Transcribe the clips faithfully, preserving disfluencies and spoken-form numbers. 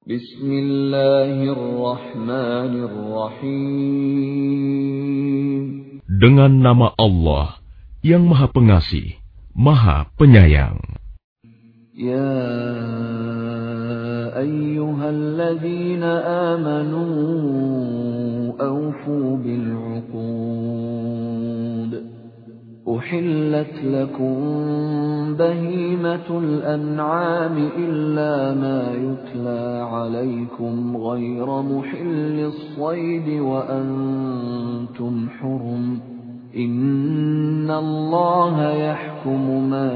Bismillahirrahmanirrahim. Dengan nama Allah yang Maha Pengasih, Maha Penyayang. Ya ayyuhalladzina amanu awfu bil'uqud. Uhillat lakum bahimatul an'ami illa ma yutla alaykum ghayra muhillis saydi wa antum hurum. Innallaha yahkumu ma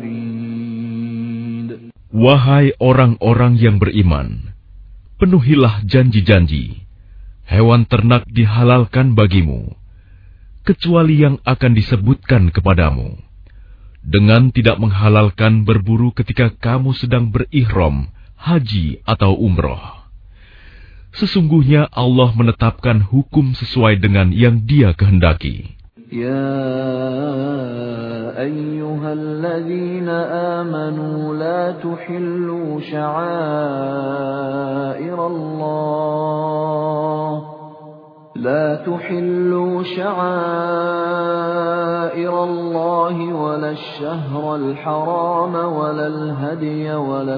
yurid. Wahai orang-orang yang beriman, penuhilah janji-janji. Hewan ternak dihalalkan bagimu, kecuali yang akan disebutkan kepadamu, dengan tidak menghalalkan berburu ketika kamu sedang berihram, haji atau umroh. Sesungguhnya Allah menetapkan hukum sesuai dengan yang Dia kehendaki. Ya ayyuhalladzina amanu la tuhillu sya'airallah لا تحلوا شعائر الله ولا الشهر الحرام ولا الهدي ولا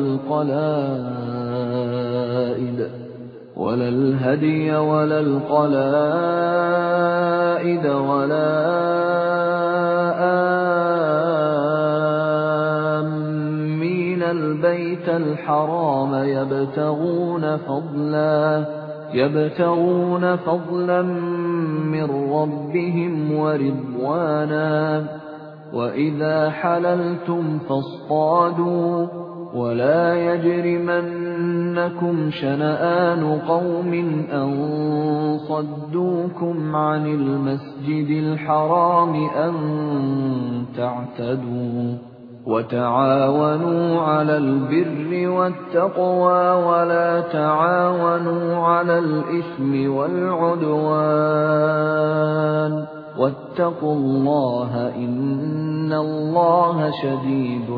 القلائد ولا الهدي ولا القلائد ولا آمين البيت الحرام يبتغون فضلا يبتغون فضلا من ربهم ورضوانا وإذا حللتم فاصطادوا ولا يجرمنكم شنآن قوم أن صدوكم عن المسجد الحرام أن تعتدوا وتعاونوا على البر والتقوى ولا تعاونوا على الإثم والعدوان واتقوا الله إن الله شديد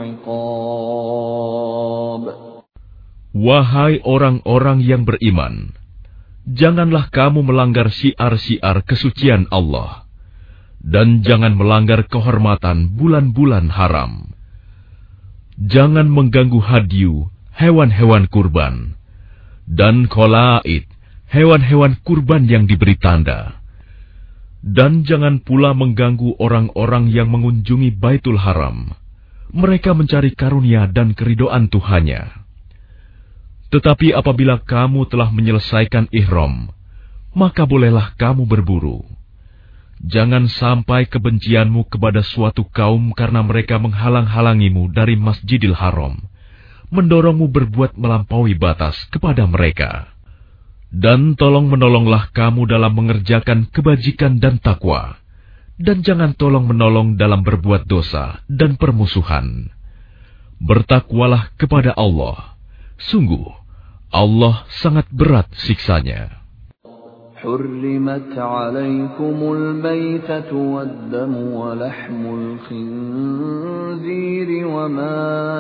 العقاب. Wahai orang-orang yang beriman, janganlah kamu melanggar syiar-syiar kesucian Allah, dan jangan melanggar kehormatan bulan-bulan haram. Jangan mengganggu hadyu, hewan-hewan kurban, dan qalaid, hewan-hewan kurban yang diberi tanda. Dan jangan pula mengganggu orang-orang yang mengunjungi Baitul Haram. Mereka mencari karunia dan keridoan Tuhannya. Tetapi apabila kamu telah menyelesaikan ihram, maka bolehlah kamu berburu. Jangan sampai kebencianmu kepada suatu kaum karena mereka menghalang-halangimu dari Masjidil Haram, mendorongmu berbuat melampaui batas kepada mereka. Dan tolong-menolonglah kamu dalam mengerjakan kebajikan dan takwa, dan jangan tolong-menolong dalam berbuat dosa dan permusuhan. Bertakwalah kepada Allah. Sungguh, Allah sangat berat siksanya. حرمت عليكم الميتة والدم ولحم الخنزير وما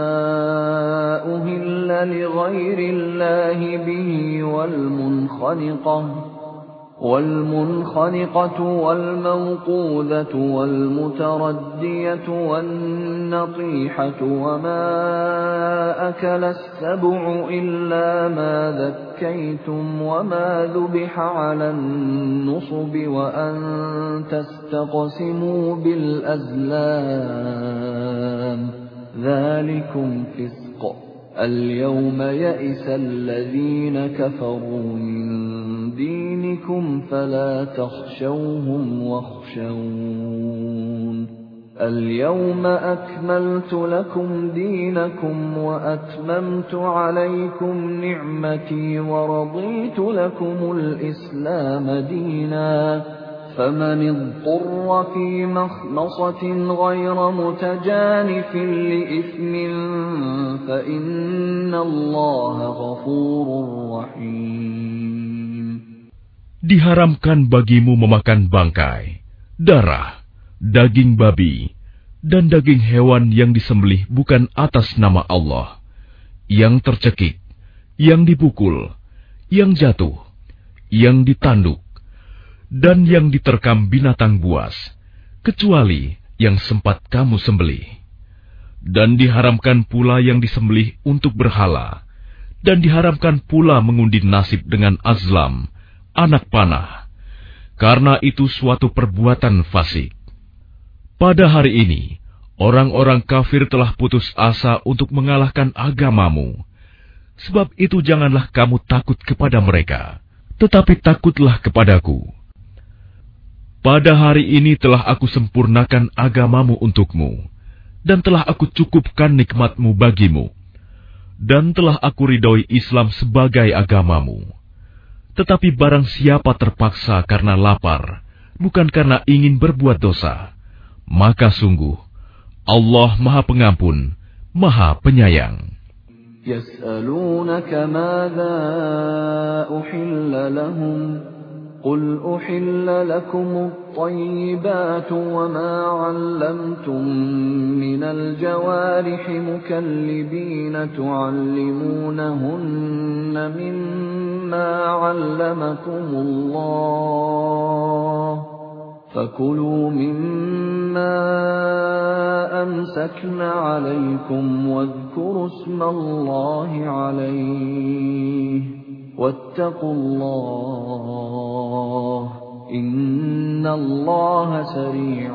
أهل لغير الله به والمنخنقة والمنخنقة والموقوذة والمتردية والنطيحة وما أكل السبع إلا ما ذكيتم وما ذبح على النصب وأن تستقسموا بالأزلام ذلكم فسق اليوم يئس الذين كفروا من دينكم فلا تخشوهم واخشون اليوم أكملت لكم دينكم وأتممت عليكم نعمتي ورضيت لكم الإسلام دينا فمن اضطر في مخمصة غير متجانف لإثم فإن الله غفور رحيم. Diharamkan bagimu memakan bangkai, darah, daging babi, dan daging hewan yang disembelih bukan atas nama Allah, yang tercekik, yang dipukul, yang jatuh, yang ditanduk, dan yang diterkam binatang buas, kecuali yang sempat kamu sembelih. Dan diharamkan pula yang disembelih untuk berhala, dan diharamkan pula mengundi nasib dengan azlam, anak panah, karena itu suatu perbuatan fasik. Pada hari ini, orang-orang kafir telah putus asa untuk mengalahkan agamamu. Sebab itu janganlah kamu takut kepada mereka, tetapi takutlah kepadaku. Pada hari ini telah aku sempurnakan agamamu untukmu, dan telah aku cukupkan nikmatmu bagimu, dan telah aku ridhoi Islam sebagai agamamu. Tetapi barang siapa terpaksa karena lapar, bukan karena ingin berbuat dosa, maka sungguh Allah Maha Pengampun, Maha Penyayang. يسألونك ماذا أحل لهم قل أحل لكم الطيبات وما علمتم من الجوارح مكلبين تعلمونهن مما علمكم الله فكلوا مما أمسكن عليكم واذكروا اسم الله عليه واتقوا الله إن الله سريع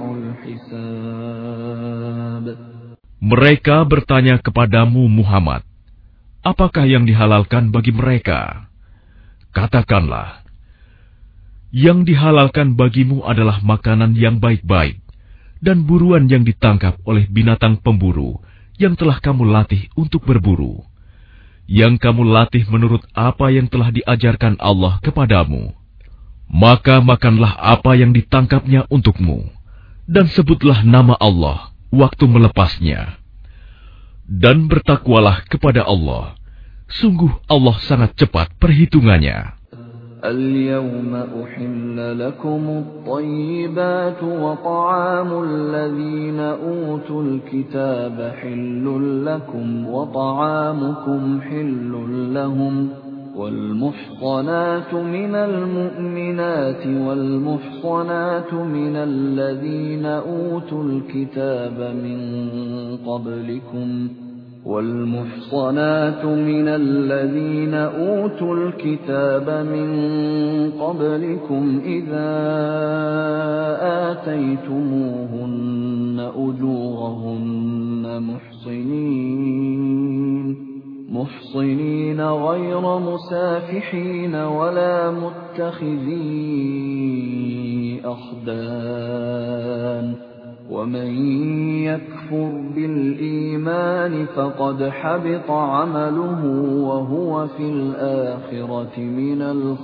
الحساب. Mereka bertanya kepadamu Muhammad, apakah yang dihalalkan bagi mereka? Katakanlah, yang dihalalkan bagimu adalah makanan yang baik-baik dan buruan yang ditangkap oleh binatang pemburu yang telah kamu latih untuk berburu, yang kamu latih menurut apa yang telah diajarkan Allah kepadamu. Maka makanlah apa yang ditangkapnya untukmu, dan sebutlah nama Allah waktu melepasnya. Dan bertakwalah kepada Allah, sungguh Allah sangat cepat perhitungannya. اليوم أحل لكم الطيبات وطعام الذين أوتوا الكتاب حل لكم وطعامكم حل لهم والمحصنات من المؤمنات والمحصنات من الذين أوتوا الكتاب من قبلكم والمحصنات من الذين أوتوا الكتاب من قبلكم إذا آتيتموهن أجورهن محصنين محصنين غير مسافحين ولا متخذي أخدان ومن يكفر بالإيمان فقد حبط عمله وهو في الآخرة من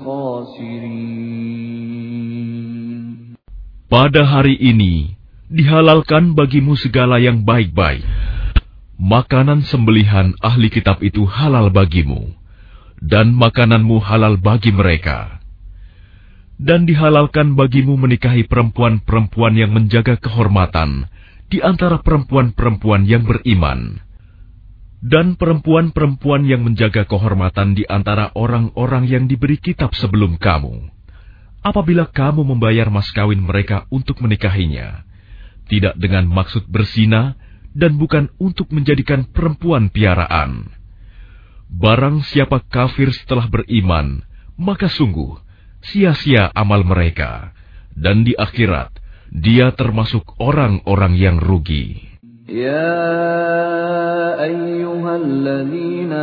الخاسرين. Pada hari ini dihalalkan bagimu segala yang baik-baik. Makanan sembelihan ahli kitab itu halal bagimu, dan makananmu halal bagi mereka. Dan dihalalkan bagimu menikahi perempuan-perempuan yang menjaga kehormatan di antara perempuan-perempuan yang beriman, dan perempuan-perempuan yang menjaga kehormatan di antara orang-orang yang diberi kitab sebelum kamu. Apabila kamu membayar mas kawin mereka untuk menikahinya, tidak dengan maksud berzina dan bukan untuk menjadikan perempuan piaraan. Barang siapa kafir setelah beriman, maka sungguh sia-sia amal mereka, dan di akhirat dia termasuk orang-orang yang rugi. Ya ayyuhalladzina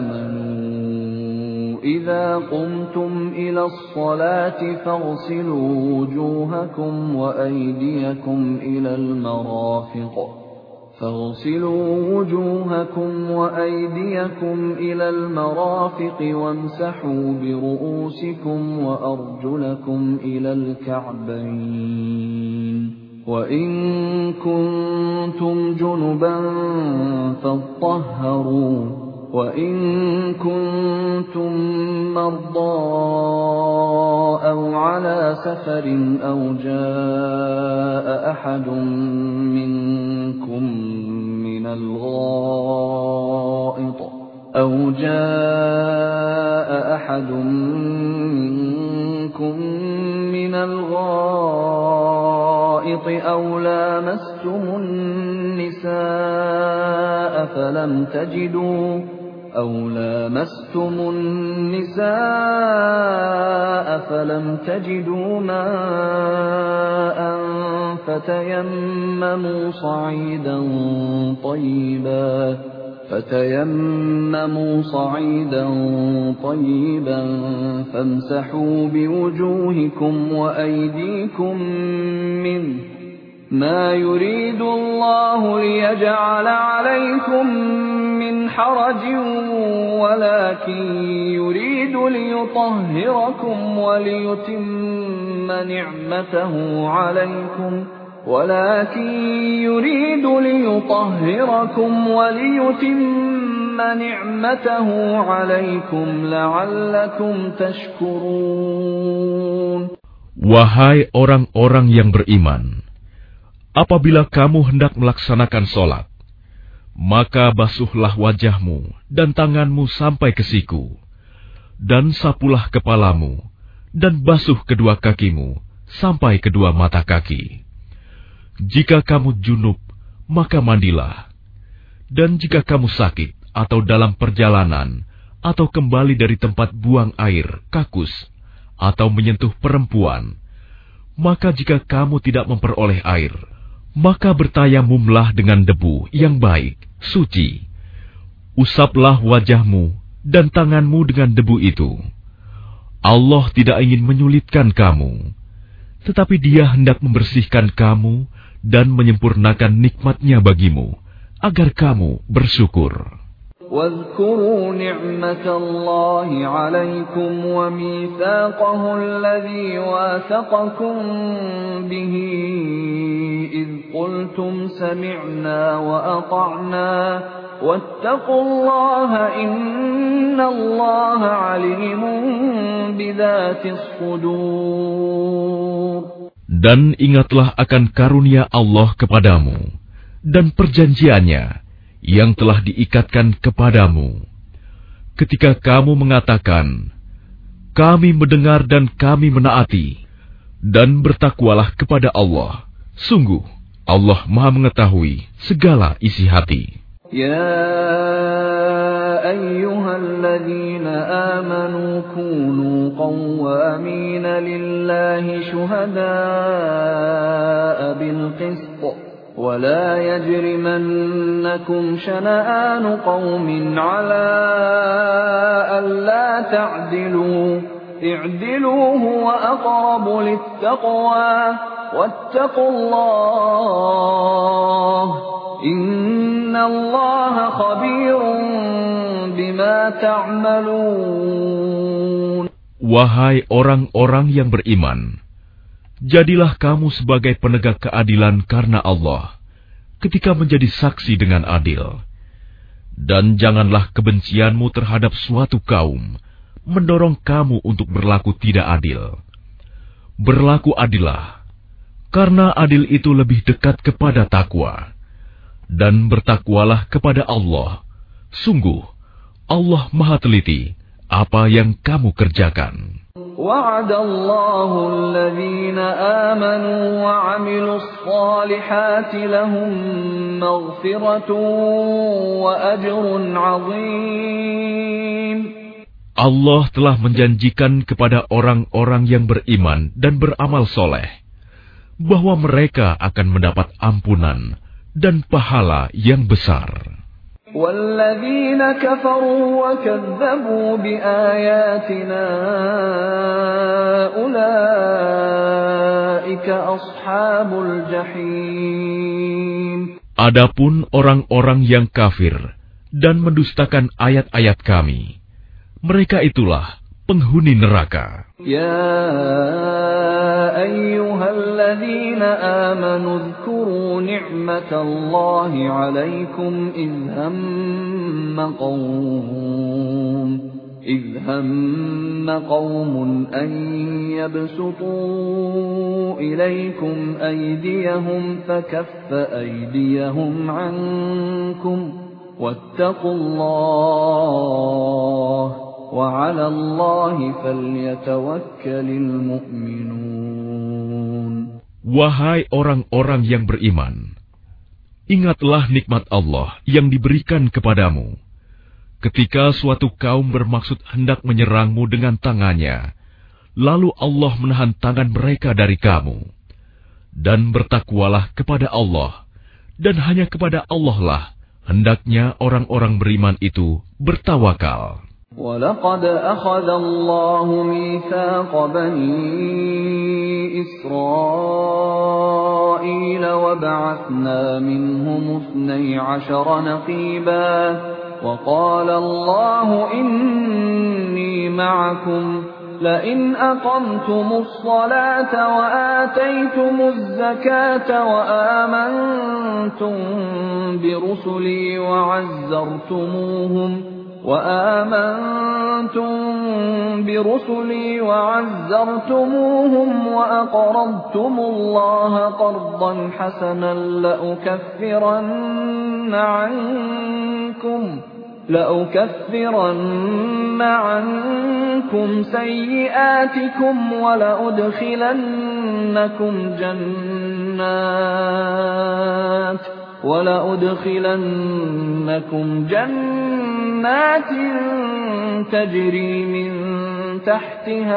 amanu idza qumtum ila as-salati faghsilu wujuhakum wa aydiyakum ila al-marafiq فاغسلوا وجوهكم وأيديكم إلى المرافق وامسحوا برؤوسكم وأرجلكم إلى الكعبين وإن كنتم جنبا فاطهروا وإن كنتم مرضى أو على سفر أو جاء أحد منكم من الغائط أو جاء أحد منكم من الغائط أو لامستم النساء فلم تجدوا أو لامستم النساء فلم تجدوا ماء فتيمموا صعيدا طيبا فتيمموا صعيدا طيبا فامسحوا بوجوهكم وأيديكم منه ما يريد الله ليجعل عليكم من حرج ولكن يريد ليطهركم وليتم نعمته عليكم ولكن يريد ليطهركم وليتم نعمته عليكم لعلكم تشكرون. Wahai orang-orang yang beriman, apabila kamu hendak melaksanakan sholat, maka basuhlah wajahmu dan tanganmu sampai ke siku, dan sapulah kepalamu, dan basuh kedua kakimu sampai kedua mata kaki. Jika kamu junub, maka mandilah. Dan jika kamu sakit atau dalam perjalanan, atau kembali dari tempat buang air, kakus, atau menyentuh perempuan, maka jika kamu tidak memperoleh air, maka bertayamumlah dengan debu yang baik, suci. Usaplah wajahmu dan tanganmu dengan debu itu. Allah tidak ingin menyulitkan kamu, tetapi Dia hendak membersihkan kamu dan menyempurnakan nikmat-Nya bagimu, agar kamu bersyukur. واذكروا نعمة الله عليكم وميثاقه الذي واثقكم به إذ قلتم سمعنا وأطعنا واتقوا الله إن الله عليم بذات الصدور. Dan ingatlah akan karunia Allah kepadamu dan perjanjiannya yang telah diikatkan kepadamu. Ketika kamu mengatakan, kami mendengar dan kami menaati, dan bertakwalah kepada Allah. Sungguh, Allah Maha mengetahui segala isi hati. Ya ayyuhalladzina amanu kunu qawwamina lillahi syuhada'a bilqist. ولا يجرمنكم شنآن قوم على ألا تعدلوا اعدلوا هو أقرب للتقوى واتقوا الله إن الله خبير بما تعملون. Wahai orang-orang yang beriman, jadilah kamu sebagai penegak keadilan karena Allah, ketika menjadi saksi dengan adil. Dan janganlah kebencianmu terhadap suatu kaum mendorong kamu untuk berlaku tidak adil. Berlaku adillah, karena adil itu lebih dekat kepada takwa. Dan bertakwalah kepada Allah. Sungguh, Allah Maha teliti apa yang kamu kerjakan. وعد الله الذين آمنوا وعملوا الصالحات لهم مغفرة وأجر عظيم. Allah telah menjanjikan kepada orang-orang yang beriman dan beramal soleh bahwa mereka akan mendapat ampunan dan pahala yang besar. وَالَّذِينَ كَفَرُوا وَكَذَّبُوا بِآيَاتِنَا أُولَئِكَ أَصْحَابُ الْجَحِيمِ. Adapun orang-orang yang kafir dan mendustakan ayat-ayat kami, mereka itulah penghuni neraka. Ya ayyuhalladzina amanu dzkuru ni'matallahi 'alaikum idh hamma qaum idh hamma qaumun an yabsutu ilaykum aydiyahum fakaffa aydiyahum 'ankum wattaqullaha وعلى الله فليتوكل المؤمنون. Wahai orang-orang yang beriman, ingatlah nikmat Allah yang diberikan kepadamu. Ketika suatu kaum bermaksud hendak menyerangmu dengan tangannya, lalu Allah menahan tangan mereka dari kamu. Dan bertakwalah kepada Allah, dan hanya kepada Allah lah hendaknya orang-orang beriman itu bertawakal. وَلَقَدْ أَخَذَ اللَّهُ مِيثَاقَ بَنِي إِسْرَائِيلَ وَبَعَثْنَا مِنْهُمُ اثْنَيْ عَشَرَ نَقِيبًا وَقَالَ اللَّهُ إِنِّي مَعَكُمْ لئن أقمتم الصلاة وآتيتم الزكاة وآمنتم برسلي وعزرتموهم وآمنتم برسلي وعزرتموهم وأقرضتم الله قرضا حسنا لأكفرن عنكم لأكفرن عنكم سيئاتكم ولأدخلنكم جنات ولأدخلنكم جنات تجري من تحتها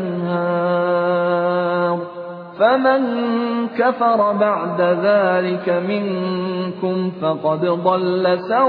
الأنهار فمن كفر بعد ذلك منكم فقد ضل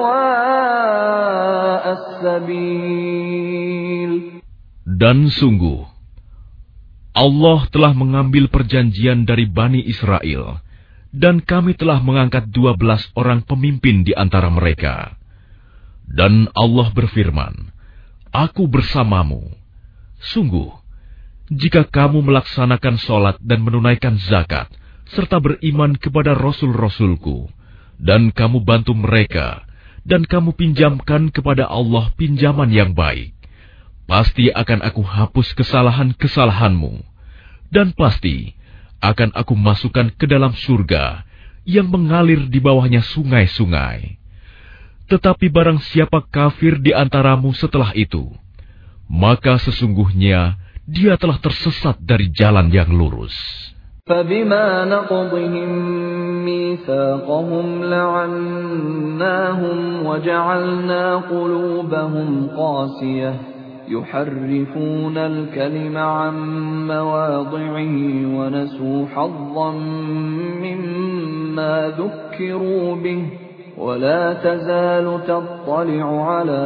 سواء السبيل. Dan sungguh, Allah telah mengambil perjanjian dari Bani Israel, dan kami telah mengangkat dua belas orang pemimpin di antara mereka. Dan Allah berfirman, Aku bersamamu. Sungguh, jika kamu melaksanakan sholat dan menunaikan zakat, serta beriman kepada Rasul-Rasulku, dan kamu bantu mereka, dan kamu pinjamkan kepada Allah pinjaman yang baik, pasti akan aku hapus kesalahan-kesalahanmu, dan pasti akan aku masukkan ke dalam surga yang mengalir di bawahnya sungai-sungai. Tetapi barang siapa kafir di antaramu setelah itu, maka sesungguhnya dia telah tersesat dari jalan yang lurus. فَبِمَا نَقْضِهِمْ مِيثَاقَهُمْ لَعَنَّاهُمْ وَجَعَلْنَا قُلُوبَهُمْ قَاسِيَةً يُحَرِّفُونَ الْكَلِمَ عَن مَّوَاضِعِهِ وَنَسُوا حَظًّا مِّمَّا ذُكِّرُوا بِهِ ولا تزال تطلع على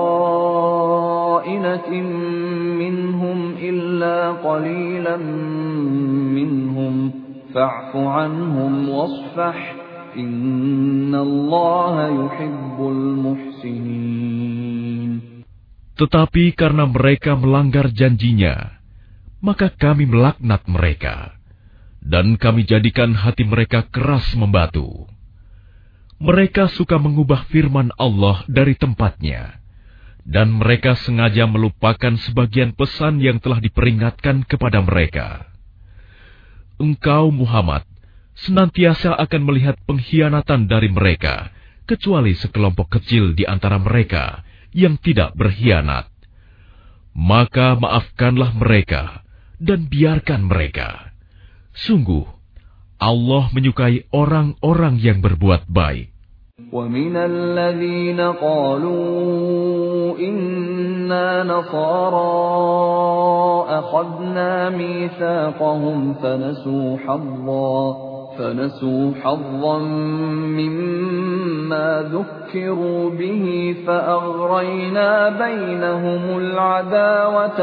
خائنة منهم إلا قليلا منهم فاعف عنهم واصفح إن الله يحب المحسنين. Tetapi karena mereka melanggar janjinya, maka kami melaknat mereka, dan kami jadikan hati mereka keras membatu. Mereka suka mengubah firman Allah dari tempatnya, dan mereka sengaja melupakan sebagian pesan yang telah diperingatkan kepada mereka. Engkau, Muhammad, senantiasa akan melihat pengkhianatan dari mereka, kecuali sekelompok kecil di antara mereka yang tidak berkhianat. Maka maafkanlah mereka, dan biarkan mereka. Sungguh, Allah menyukai orang-orang yang berbuat baik. وَمِنَ الَّذِينَ قَالُوا إِنَّا نَصَارَى أَخَذْنَا مِيثَاقَهُمْ فَنَسُوا حَظًّا فَنَسُوا حَظًّا مِّمَّا ذُكِّرُوا بِهِ فَأَغْرَيْنَا بَيْنَهُمُ الْعَدَاوَةَ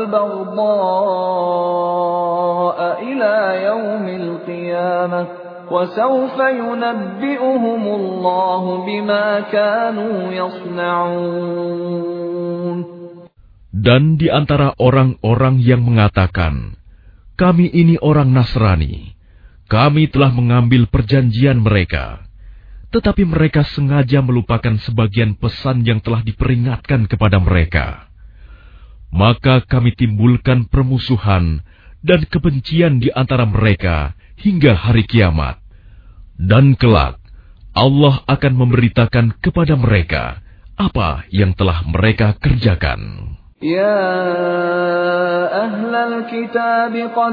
وَالْبَغْضَاءَ إِلَى يَوْمِ الْقِيَامَةِ وَسَوْفَ يُنَبِّئُهُمُ اللَّهُ بِمَا كَانُوا يَصْنَعُونَ. Dan di antara orang-orang yang mengatakan, kami ini orang Nasrani, kami telah mengambil perjanjian mereka, tetapi mereka sengaja melupakan sebagian pesan yang telah diperingatkan kepada mereka. Maka kami timbulkan permusuhan dan kebencian di antara mereka hingga hari kiamat. Dan kelak, Allah akan memberitakan kepada mereka apa yang telah mereka kerjakan. يا أهل الكتاب قد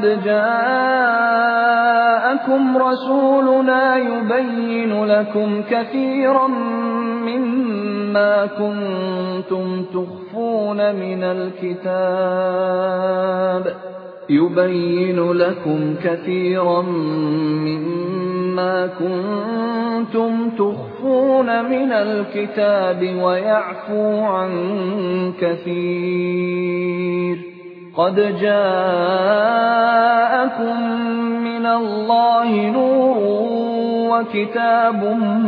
جاءكم رسولنا يبين لكم كثيرا مما كنتم تخفون من الكتاب يبين لكم كثيرا مما كنتم تخفون من الكتاب ويعفو عن كثير قد جاءكم من الله نور وكتاب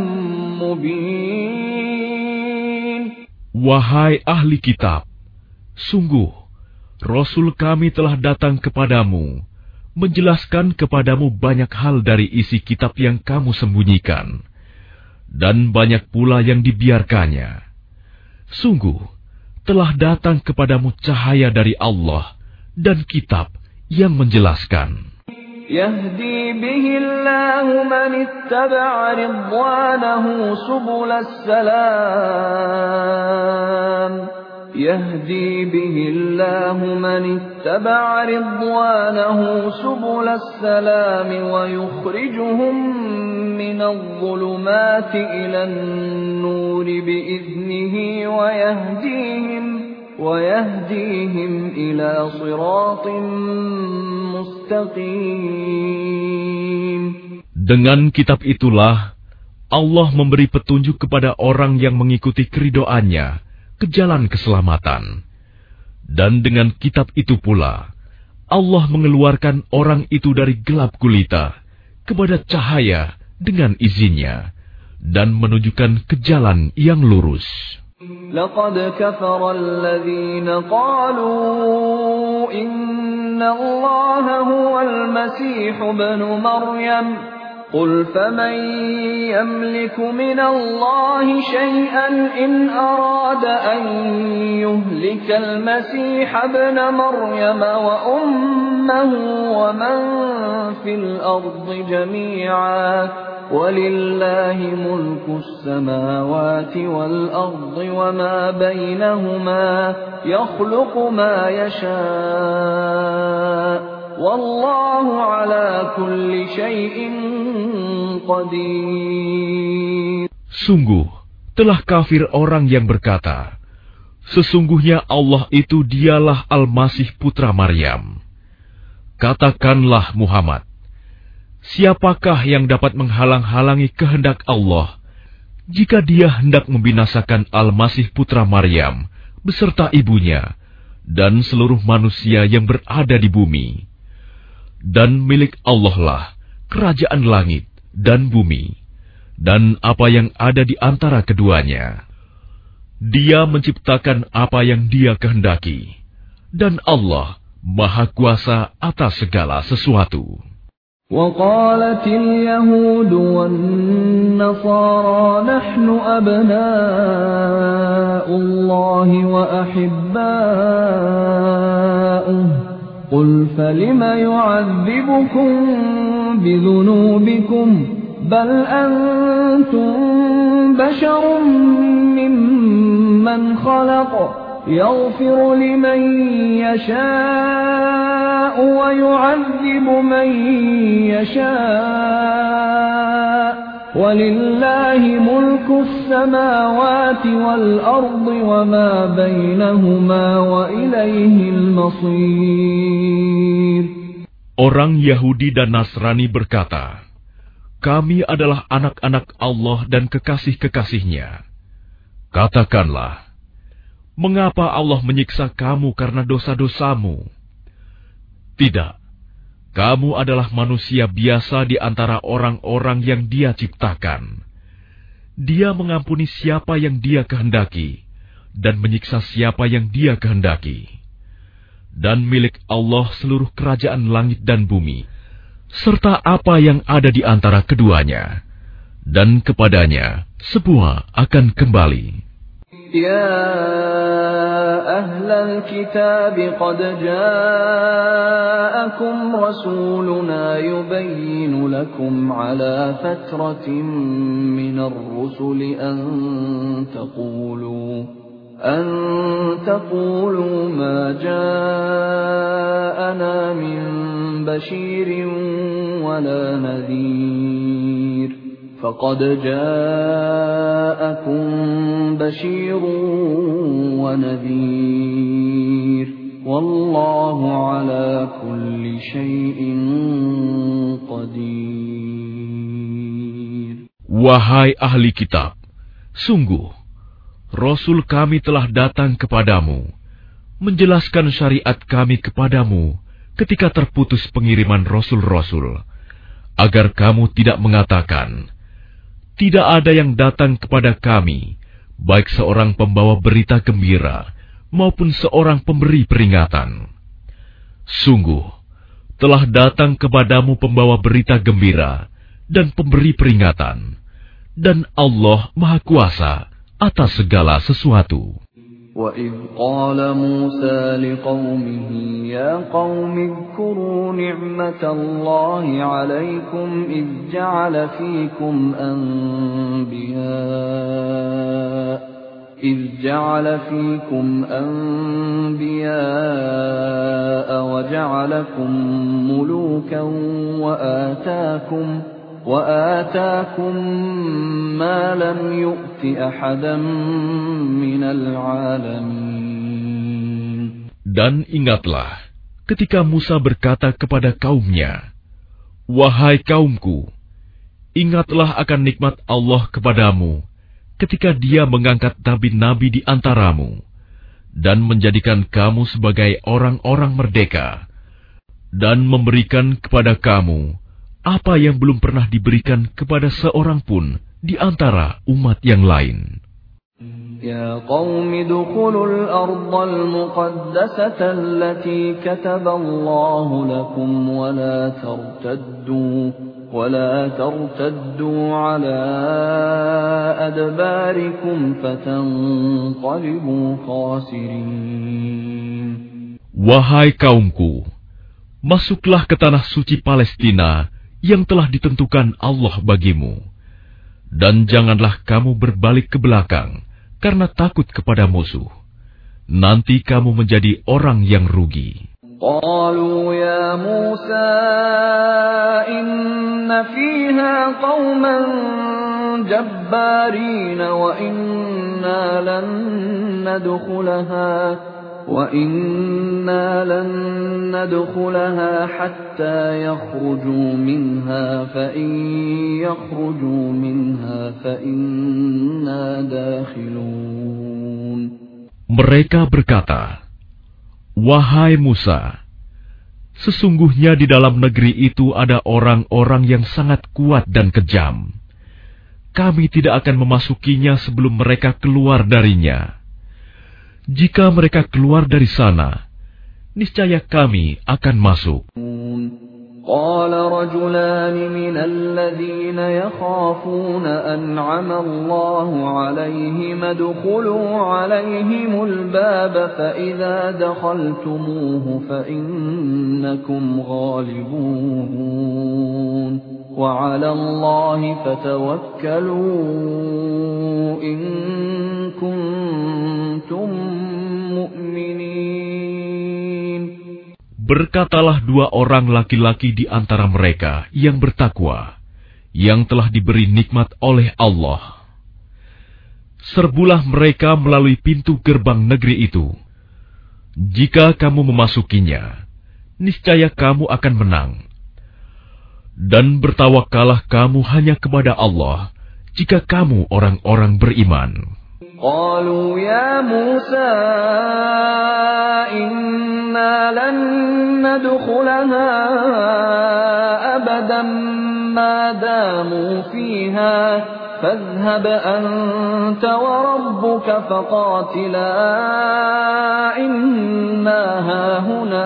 مبين. Wahai ahli kitab, sungguh Rasul kami telah datang kepadamu, menjelaskan kepadamu banyak hal dari isi kitab yang kamu sembunyikan, dan banyak pula yang dibiarkannya. Sungguh, telah datang kepadamu cahaya dari Allah dan kitab yang menjelaskan. يهدي به الله من اتبع رضوانه سبل السلام يهدي به الله من اتبع رضوانه سبل السلام ويخرجهم من الظلمات إلى النور بإذنه ويهديهم ويهديهم إلى صراط مستقيم. Dengan kitab itulah Allah memberi petunjuk kepada orang yang mengikuti keridhoannya ke jalan keselamatan. Dan dengan kitab itu pula, Allah mengeluarkan orang itu dari gelap gulita kepada cahaya dengan izinnya, dan menunjukkan ke jalan yang lurus. لقد كفر الذين قالوا إن الله هو المسيح ابن مريم قل فمن يملك من الله شيئا إن أراد أن يهلك المسيح ابن مريم وأمه ومن في الأرض جميعا ولله ملك السماوات والأرض وما بينهما يخلق ما يشاء والله على كل شيء قدير. Sungguh telah kafir orang yang berkata, sesungguhnya Allah itu dialah Al-Masih putra Maryam. Katakanlah Muhammad, siapakah yang dapat menghalang-halangi kehendak Allah jika Dia hendak membinasakan Al-Masih putra Maryam beserta ibunya dan seluruh manusia yang berada di bumi? Dan milik Allah lah kerajaan langit dan bumi, dan apa yang ada di antara keduanya. Dia menciptakan apa yang Dia kehendaki, dan Allah Maha Kuasa atas segala sesuatu. وقالت اليهود والنصارى نحن أبناء الله وأحباؤه قل فلم يعذبكم بذنوبكم بل أنتم بشر ممن خلق يغفر لمن يشاء ويعذب من يشاء ولله ملك السماوات والأرض وما بينهما وإليه المصير. Orang Yahudi dan Nasrani berkata, kami adalah anak-anak Allah dan kekasih-kekasihnya. Katakanlah, mengapa Allah menyiksa kamu karena dosa-dosamu? Tidak, kamu adalah manusia biasa di antara orang-orang yang Dia ciptakan. Dia mengampuni siapa yang Dia kehendaki, dan menyiksa siapa yang Dia kehendaki. Dan milik Allah seluruh kerajaan langit dan bumi, serta apa yang ada di antara keduanya. Dan kepadanya semua akan kembali. يا أهل الكتاب قد جاءكم رسولنا يبين لكم على فترة من الرسل أن تقولوا أن تقولوا ما جاءنا من بشير ولا نذير فقد جاءكم بشير ونذير والله على كل شيء قدير. Wahai ahli kitab, sungguh Rasul kami telah datang kepadamu, menjelaskan syariat kami kepadamu ketika terputus pengiriman Rasul-Rasul, agar kamu tidak mengatakan, tidak ada yang datang kepada kami, baik seorang pembawa berita gembira, maupun seorang pemberi peringatan. Sungguh, telah datang kepadamu pembawa berita gembira dan pemberi peringatan, dan Allah Maha Kuasa atas segala sesuatu. وَإِذْ قَالَ مُوسَى لِقَوْمِهِ يَا قَوْمِ اذْكُرُوا نِعْمَةَ اللَّهِ عَلَيْكُمْ إِذْ جَعَلَ فِيكُمْ أَنْبِيَاءَ إِذْ جَعَلَ فِيكُمْ أَنْبِيَاءَ وَجَعَلَكُمْ مُلُوكًا وَآتَاكُمْ وَآتَاكُمْ مَا لَمْ يُؤْتِ أَحَدًا مِنَ الْعَالَمِينَ. Dan ingatlah ketika Musa berkata kepada kaumnya, wahai kaumku, ingatlah akan nikmat Allah kepadamu ketika Dia mengangkat nabi-nabi di antaramu dan menjadikan kamu sebagai orang-orang merdeka dan memberikan kepada kamu apa yang belum pernah diberikan kepada seorang pun di antara umat yang lain. Ya qaumi dukhulul ardal muqaddasata allati kataballahu lakum wa la tartaddu wa la tartaddu ala adbarikum fatanqalibu khasirin. Wahai kaumku, masuklah ke tanah suci Palestina yang telah ditentukan Allah bagimu, dan janganlah kamu berbalik ke belakang karena takut kepada musuh. Nanti kamu menjadi orang yang rugi. Qalu ya Musa inna fiha qauman jabbarin wa inna lan nadkhulaha وَإِنَّا لَن نَّدْخُلَهَا حَتَّى يَخْرُجُوا مِنْهَا فَإِن يَخْرُجُوا مِنْهَا فَإِنَّا دَاخِلُونَ. Mereka berkata, wahai Musa, sesungguhnya di dalam negeri itu ada orang-orang yang sangat kuat dan kejam. Kami tidak akan memasukinya sebelum mereka keluar darinya. Jika mereka keluar dari sana, niscaya kami akan masuk. Qala rajulan minal ladzina yakhafuna an'ama Allahu 'alaihim adkhulu 'alaihimul baba fa idza dakhaltumuhu fa innakum ghalibun wa 'ala Allahi fatawakkalu in kuntum mu'minin. Berkatalah dua orang laki-laki di antara mereka yang bertakwa, yang telah diberi nikmat oleh Allah. Serbulah mereka melalui pintu gerbang negeri itu. Jika kamu memasukinya, niscaya kamu akan menang. Dan bertawakallah kamu hanya kepada Allah, jika kamu orang-orang beriman. Qalu ya Musa inna lan nadkhulaha abadan ma damu fiha fadhhab anta wa rabbuka faqatila inna hahuna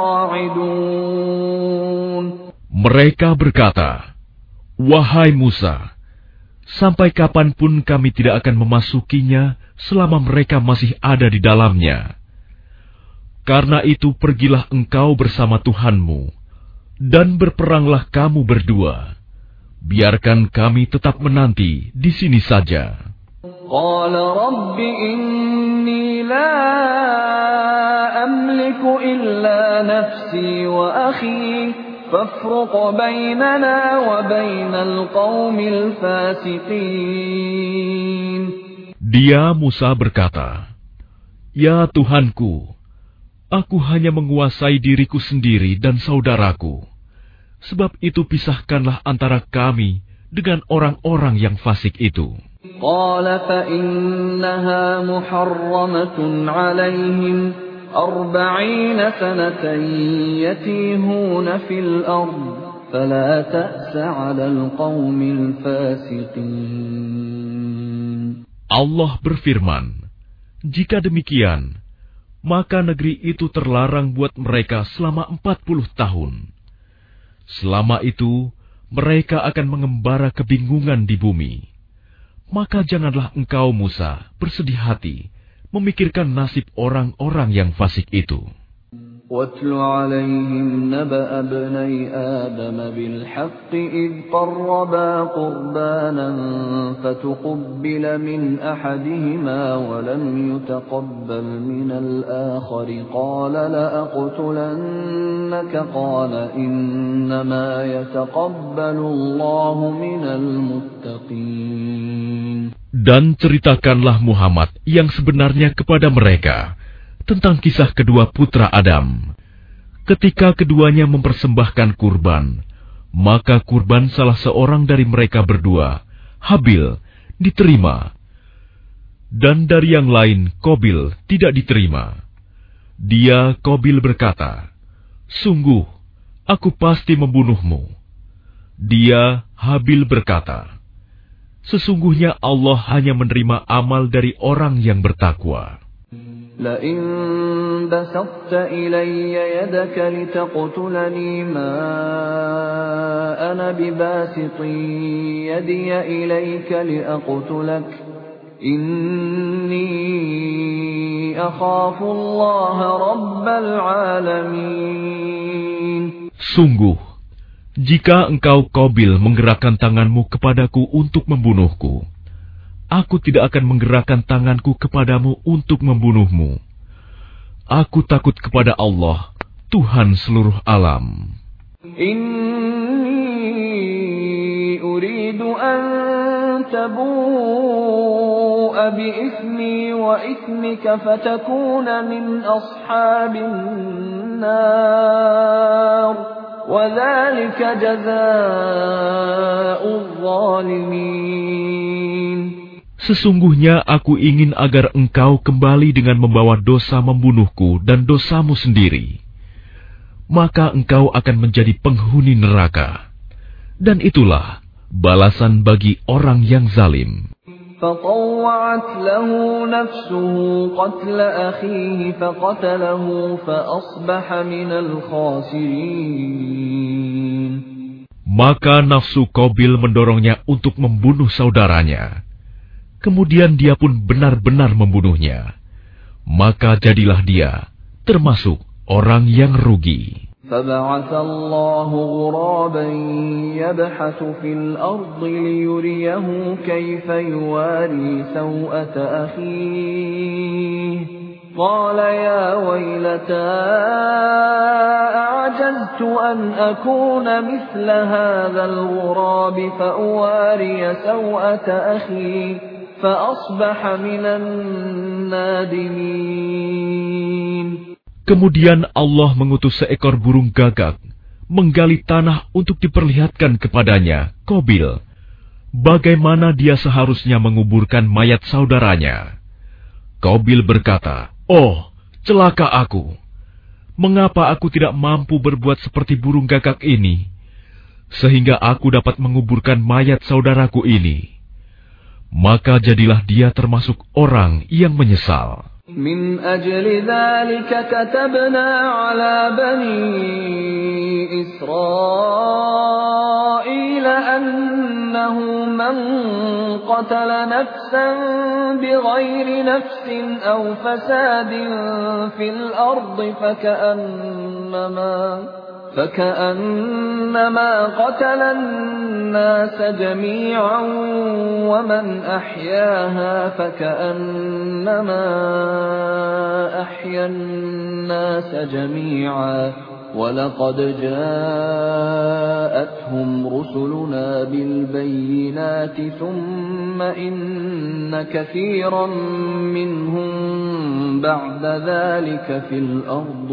qa'idun. Mereka berkata, wahai Musa, sampai kapanpun kami tidak akan memasukinya selama mereka masih ada di dalamnya. Karena itu pergilah engkau bersama Tuhanmu, dan berperanglah kamu berdua. Biarkan kami tetap menanti di sini saja. قال رب إني لا أملك إلا نفسي وأخي فافرق بيننا وبين القوم الفاسقين. Dia Musa berkata, "Ya Tuhanku, aku hanya menguasai diriku sendiri dan saudaraku. Sebab itu pisahkanlah antara kami dengan orang-orang yang fasik itu." قال فإنها محرمة عليهم أربعين سنة يتيهون في الأرض فلا تأس على القوم الفاسقين. Allah berfirman, "Jika demikian, maka negeri itu terlarang buat mereka selama empat puluh tahun. Selama itu, mereka akan mengembara kebingungan di bumi. Maka janganlah engkau, Musa, bersedih hati memikirkan nasib orang-orang yang fasik itu." وَاتْلُ عَلَيْهِمْ نَبَأَ ابْنَيْ آدَمَ بِالْحَقِّ إِذْ قَرَّبَا قُرْبَانًا فَتُقُبِّلَ مِنْ أَحَدِهِمَا وَلَمْ يُتَقَبَّلْ مِنَ الْآخَرِ قَالَ لَأَقْتُلَنَّكَ قَالَ إِنَّمَا يَتَقَبَّلُ اللَّهُ مِنَ الْمُتَّقِينَ. Dan ceritakanlah Muhammad yang sebenarnya kepada mereka tentang kisah kedua putra Adam. Ketika keduanya mempersembahkan kurban, maka kurban salah seorang dari mereka berdua, Habil, diterima. Dan dari yang lain, Qabil, tidak diterima. Dia, Qabil, berkata, "Sungguh, aku pasti membunuhmu." Dia, Habil, berkata, "Sesungguhnya Allah hanya menerima amal dari orang yang bertakwa." لئن بسطت إلي يدك لتقتلني ما أنا بباسط يدي إليك لأقتلك إني أخاف الله رب العالمين. Sungguh, jika engkau Qabil menggerakkan tanganmu kepadaku untuk membunuhku, aku tidak akan menggerakkan tanganku kepadamu untuk membunuhmu. Aku takut kepada Allah, Tuhan seluruh alam. Inni uridu an tabu'a bi ismi wa ismika fatakuna min ashabin nar wa dhalika jazaa'uz zalimin. Sesungguhnya aku ingin agar engkau kembali dengan membawa dosa membunuhku dan dosamu sendiri. Maka engkau akan menjadi penghuni neraka. Dan itulah balasan bagi orang yang zalim. فطوعت له نفسه قتل أخيه فقتله فأصبح من الخاسرين. Maka nafsu Qabil mendorongnya untuk membunuh saudaranya. Kemudian dia pun benar-benar membunuhnya. Maka jadilah dia termasuk orang yang rugi. فبعث الله غرابا يبحث في الأرض ليريه كيف يواري سوءة أخيه قال يا ويلتى أعجزت أن أكون مثل هذا الغراب فأواري سوءة أخي فأصبح من النادمين. Kemudian Allah mengutus seekor burung gagak menggali tanah untuk diperlihatkan kepadanya, Qabil, bagaimana dia seharusnya menguburkan mayat saudaranya. Qabil berkata, "Oh, celaka aku! Mengapa aku tidak mampu berbuat seperti burung gagak ini, sehingga aku dapat menguburkan mayat saudaraku ini?" Maka jadilah dia termasuk orang yang menyesal. من أجل ذلك كتبنا على بني إسرائيل أنه من قتل نفسا بغير نفس أو فساد في الأرض فكأنما فكأنما قتل الناس جميعا ومن أحياها فكأنما أحيا الناس جميعا ولقد جاءتهم رسلنا بالبينات ثم إن كثيرا منهم بعد ذلك في الأرض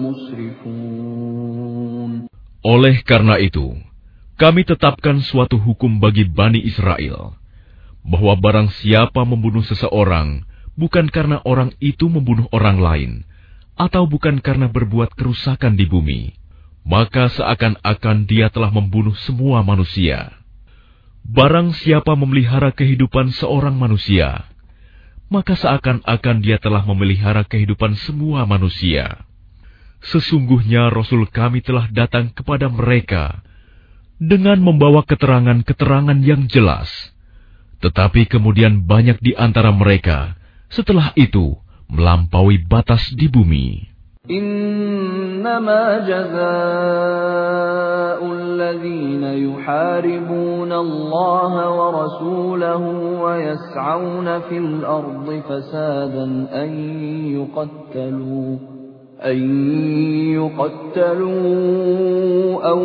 لمسرفون. Oleh karena itu, kami tetapkan suatu hukum bagi Bani Israel, bahwa barang siapa membunuh seseorang, bukan karena orang itu membunuh orang lain, atau bukan karena berbuat kerusakan di bumi, maka seakan-akan dia telah membunuh semua manusia. Barang siapa memelihara kehidupan seorang manusia, maka seakan-akan dia telah memelihara kehidupan semua manusia. Sesungguhnya Rasul kami telah datang kepada mereka dengan membawa keterangan-keterangan yang jelas. Tetapi kemudian banyak di antara mereka setelah itu melampaui batas di bumi. Innama jazaa'ul ladzina yuharibuna Allah wa rasulahu wa yas'auna fil ardi fasadan an yuqattalu أن يقتلوا أو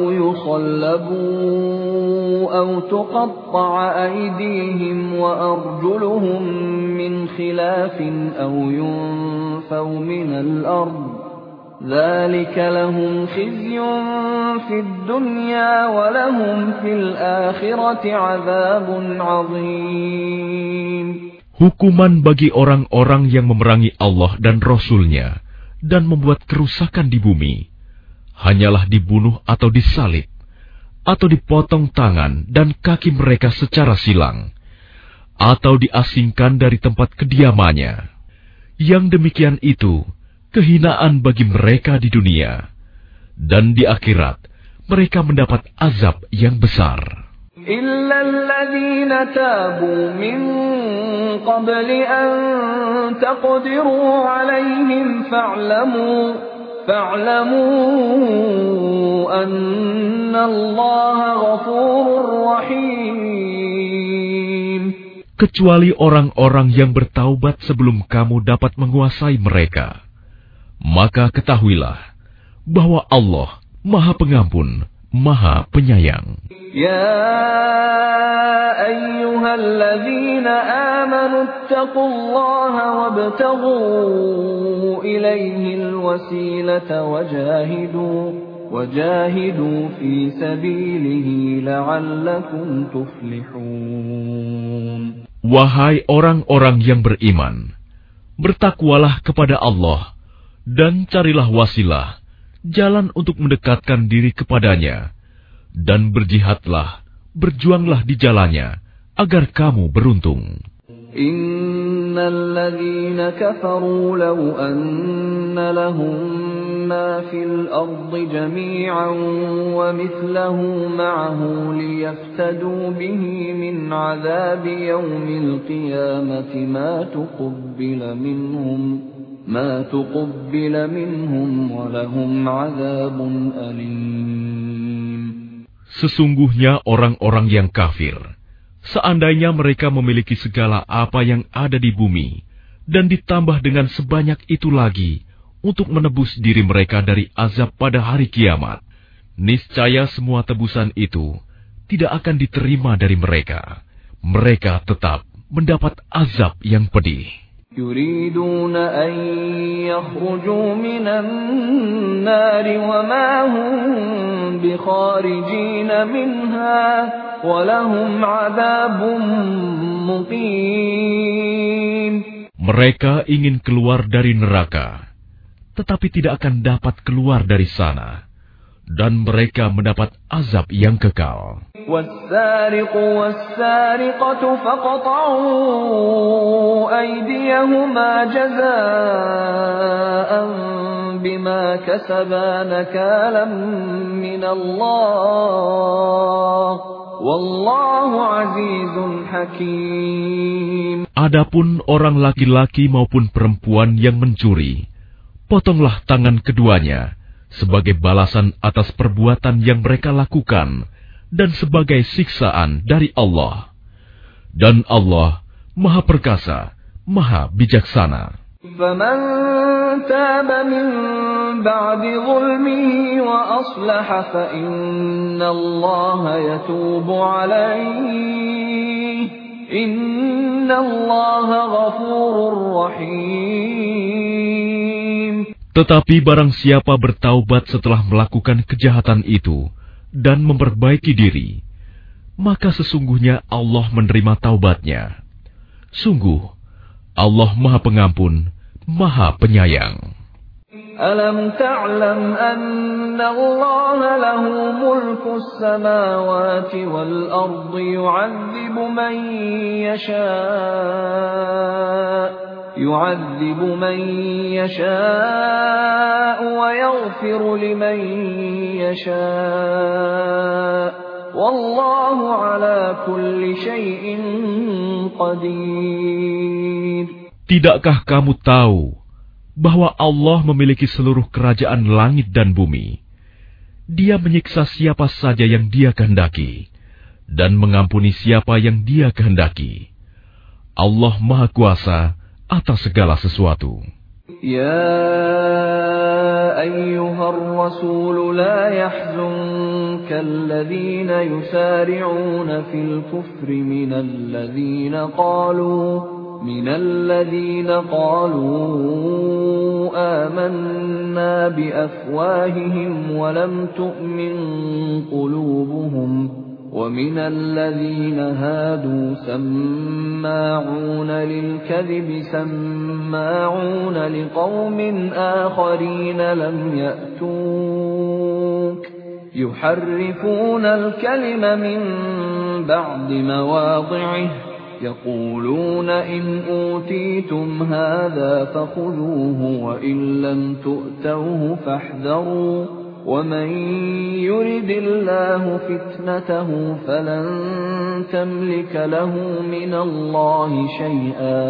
يصلبوا أو تقطع أيديهم وأرجلهم من خلاف أو ينفوا من الأرض ذلك لهم خزي في الدنيا ولهم في الآخرة عذاب عظيم. Hukuman bagi orang-orang yang memerangi Allah dan Rasul-Nya dan membuat kerusakan di bumi, hanyalah dibunuh atau disalib, atau dipotong tangan dan kaki mereka secara silang, atau diasingkan dari tempat kediamannya. Yang demikian itu kehinaan bagi mereka di dunia, dan di akhirat mereka mendapat azab yang besar. إلا الذين تابوا من قبل أن تقدروا عليهم فاعلموا فاعلموا أن الله غفور رحيم. Kecuali orang-orang yang bertaubat sebelum kamu dapat menguasai mereka, maka ketahuilah bahwa Allah Maha Pengampun, Maha Penyayang. يا أيها الذين آمنوا اتقوا الله وابتغوا إليه الوسيلة وجاهدوا وجاهدوا في سبيله لعلكم تفلحون. Wahai orang-orang yang beriman, bertakwalah kepada Allah dan carilah wasilah, jalan untuk mendekatkan diri kepadanya, dan berjihadlah, berjuanglah di jalannya, agar kamu beruntung. Innal ladzina kafaru law anna lahum ma fil ardi jami'an wa mithluhu ma'ahu liyaftadu bihi min 'adzabi yawmil qiyamati ma tuqabbala minhum ma tuqabbala minhum wa lahum 'adzabun alim. Sesungguhnya orang-orang yang kafir, seandainya mereka memiliki segala apa yang ada di bumi, dan ditambah dengan sebanyak itu lagi, untuk menebus diri mereka dari azab pada hari kiamat, niscaya semua tebusan itu tidak akan diterima dari mereka. Mereka tetap mendapat azab yang pedih. يريدون أن يخرجوا من النار وما هم بخارجين منها ولهم عذاب مقيم. Mereka ingin keluar dari neraka, tetapi tidak akan dapat keluar dari sana, dan mereka mendapat azab yang kekal. وَالسَّارِقُ وَالسَّارِقَةُ فَاقْطَعُوا أَيْدِيَهُمَا جَزَاءً بِمَا كَسَبَا نَكَالًا مِنَ اللَّهِ وَاللَّهُ عَزِيزٌ حَكِيمٌ. Adapun orang laki-laki maupun perempuan yang mencuri, potonglah tangan keduanya sebagai balasan atas perbuatan yang mereka lakukan dan sebagai siksaan dari Allah. Dan Allah Maha Perkasa, Maha Bijaksana. فَمَن تَابَ مِن بَعْدِ ظُلْمِهِ وَأَصْلَحَ فَإِنَّ اللَّهَ يَتُوبُ عَلَيْهِ إِنَّ اللَّهَ غَفُورٌ رَّحِيمٌ. Tetapi barang siapa bertaubat setelah melakukan kejahatan itu dan memperbaiki diri, maka sesungguhnya Allah menerima taubatnya. Sungguh, Allah Maha Pengampun, Maha Penyayang. Alam ta'lam anna Allah lahu mulku as-samawati wal ardi yu'adzibu man yasha' يعذب من يشاء ويغفر لمن يشاء والله على كل شيء قدير. Tidakkah kamu tahu bahwa Allah memiliki seluruh kerajaan langit dan bumi? Dia menyiksa siapa saja yang Dia kehendaki dan mengampuni siapa yang Dia kehendaki. Allah Maha Kuasa atas segala sesuatu. Ya ayyuhar rasul la yahzunka alladhina yusari'una fil kufri minal ladhina qalu minal ladhina qalu amanna bi afwahihim wa lam tu'min qulubuhum ومن الذين هادوا سماعون للكذب سماعون لقوم آخرين لم يأتوك يحرفون الكلم من بعد مواضعه يقولون إن أوتيتم هذا فخذوه وإن لم تؤتوه فاحذروا وَمَن يُرِدِ اللَّهُ فِتْنَتَهُ فَلَن تَمْلِكَ لَهُ مِنَ اللَّهِ شَيْئًا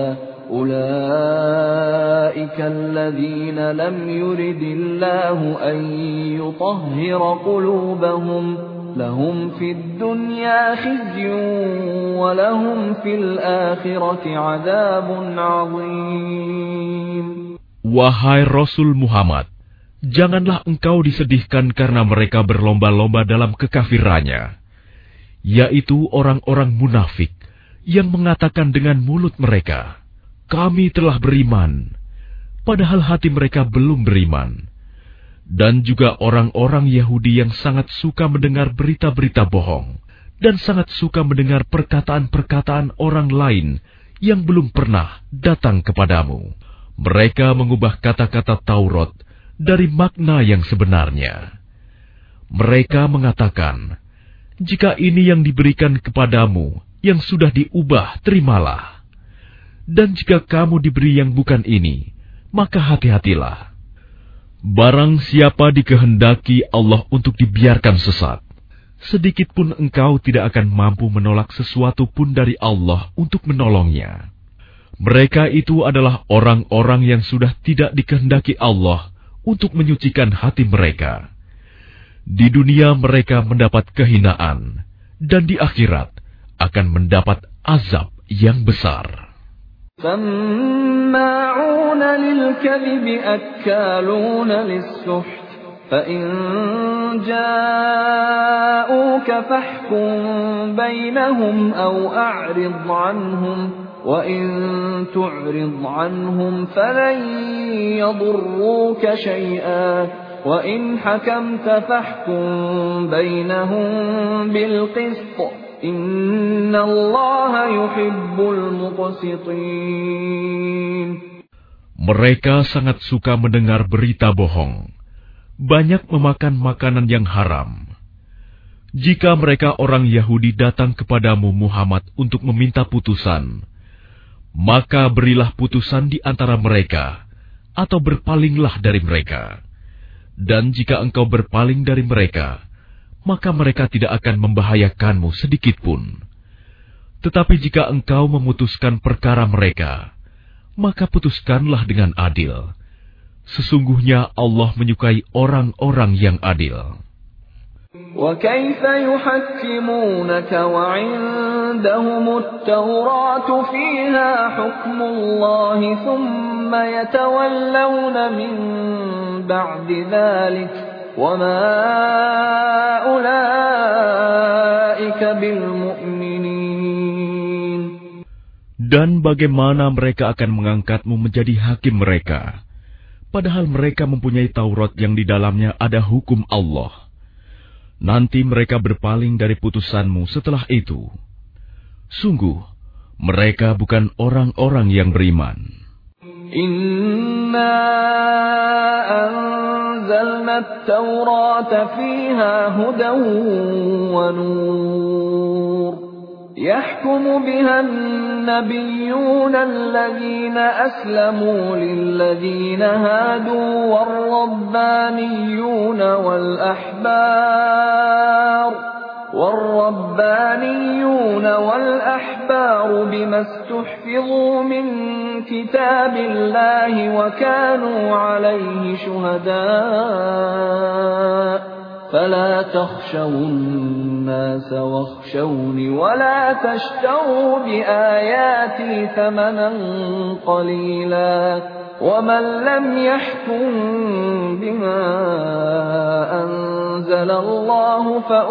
أُولَئِكَ الَّذِينَ لَمْ يُرِدِ اللَّهُ أَن يُطَهِّرَ قُلُوبَهُمْ لَهُمْ فِي الدُّنْيَا خِزْيٌ وَلَهُمْ فِي الْآخِرَةِ عَذَابٌ عَظِيمٌ. Wahai Rasul Muhammad, janganlah engkau disedihkan karena mereka berlomba-lomba dalam kekafirannya, yaitu orang-orang munafik yang mengatakan dengan mulut mereka, "Kami telah beriman," padahal hati mereka belum beriman. Dan juga orang-orang Yahudi yang sangat suka mendengar berita-berita bohong dan sangat suka mendengar perkataan-perkataan orang lain yang belum pernah datang kepadamu. Mereka mengubah kata-kata Taurat dari makna yang sebenarnya. Mereka mengatakan, "Jika ini yang diberikan kepadamu, yang sudah diubah, terimalah. Dan jika kamu diberi yang bukan ini, maka hati-hatilah. Barang siapa dikehendaki Allah untuk dibiarkan sesat, sedikit pun engkau tidak akan mampu menolak sesuatu pun dari Allah untuk menolongnya. Mereka itu adalah orang-orang yang sudah tidak dikehendaki Allah untuk menyucikan hati mereka. Di dunia mereka mendapat kehinaan, dan di akhirat akan mendapat azab yang besar." سَمَّاعُونَ لِلْكَذِبِ أَكَّالُونَ لِلسُّحْتِ فَإِن جَاءُوكَ فَاحْكُم بَيْنَهُمْ أَوْ أَعْرِضْ عَنْهُمْ وَإِن تُعْرِضْ عَنْهُمْ فَلَن يَضُرُّوكَ شَيْئًا وَإِنْ حَكَمْتَ فَاحْكُم بَيْنَهُم بِالْقِسْطِ إِنَّ اللَّهَ يُحِبُّ الْمُقْسِطِينَ. Mereka sangat suka mendengar berita bohong, banyak memakan makanan yang haram. Jika mereka orang Yahudi datang kepadamu Muhammad untuk meminta putusan, maka berilah putusan di antara mereka, atau berpalinglah dari mereka. Dan jika engkau berpaling dari mereka, maka mereka tidak akan membahayakanmu sedikitpun. Tetapi jika engkau memutuskan perkara mereka, maka putuskanlah dengan adil. Sesungguhnya Allah menyukai orang-orang yang adil. وَكَيْفَ يُحَكِّمُونَكَ وَعِندَهُمُ التَّوْرَاةُ فِيهَا حُكْمُ اللَّهِ ثُمَّ يَتَوَلَّوْنَ مِن بَعْدِ ذَلِكَ وَمَا أُولَئِكَ بِالْمُؤْمِنِينَ. Dan bagaimana mereka akan mengangkatmu menjadi hakim mereka, padahal mereka mempunyai Taurat yang di dalamnya ada hukum Allah. Nanti mereka berpaling dari putusanmu setelah itu. Sungguh, mereka bukan orang-orang yang beriman. Inna anzalna at-taurata fiha hudan wa nur. Yahkumu biha an-nabiyyuna alladhina aslamu lilladhina hadu war-rabbaniyuna wal-ahbar والربانيون والأحبار بما استحفظوا من كتاب الله وكانوا عليه شهداء فلا تخشوا الناس واخشوني ولا تشتروا بآياتي ثمنا قليلا ومن لم يحكم بما أنزل الله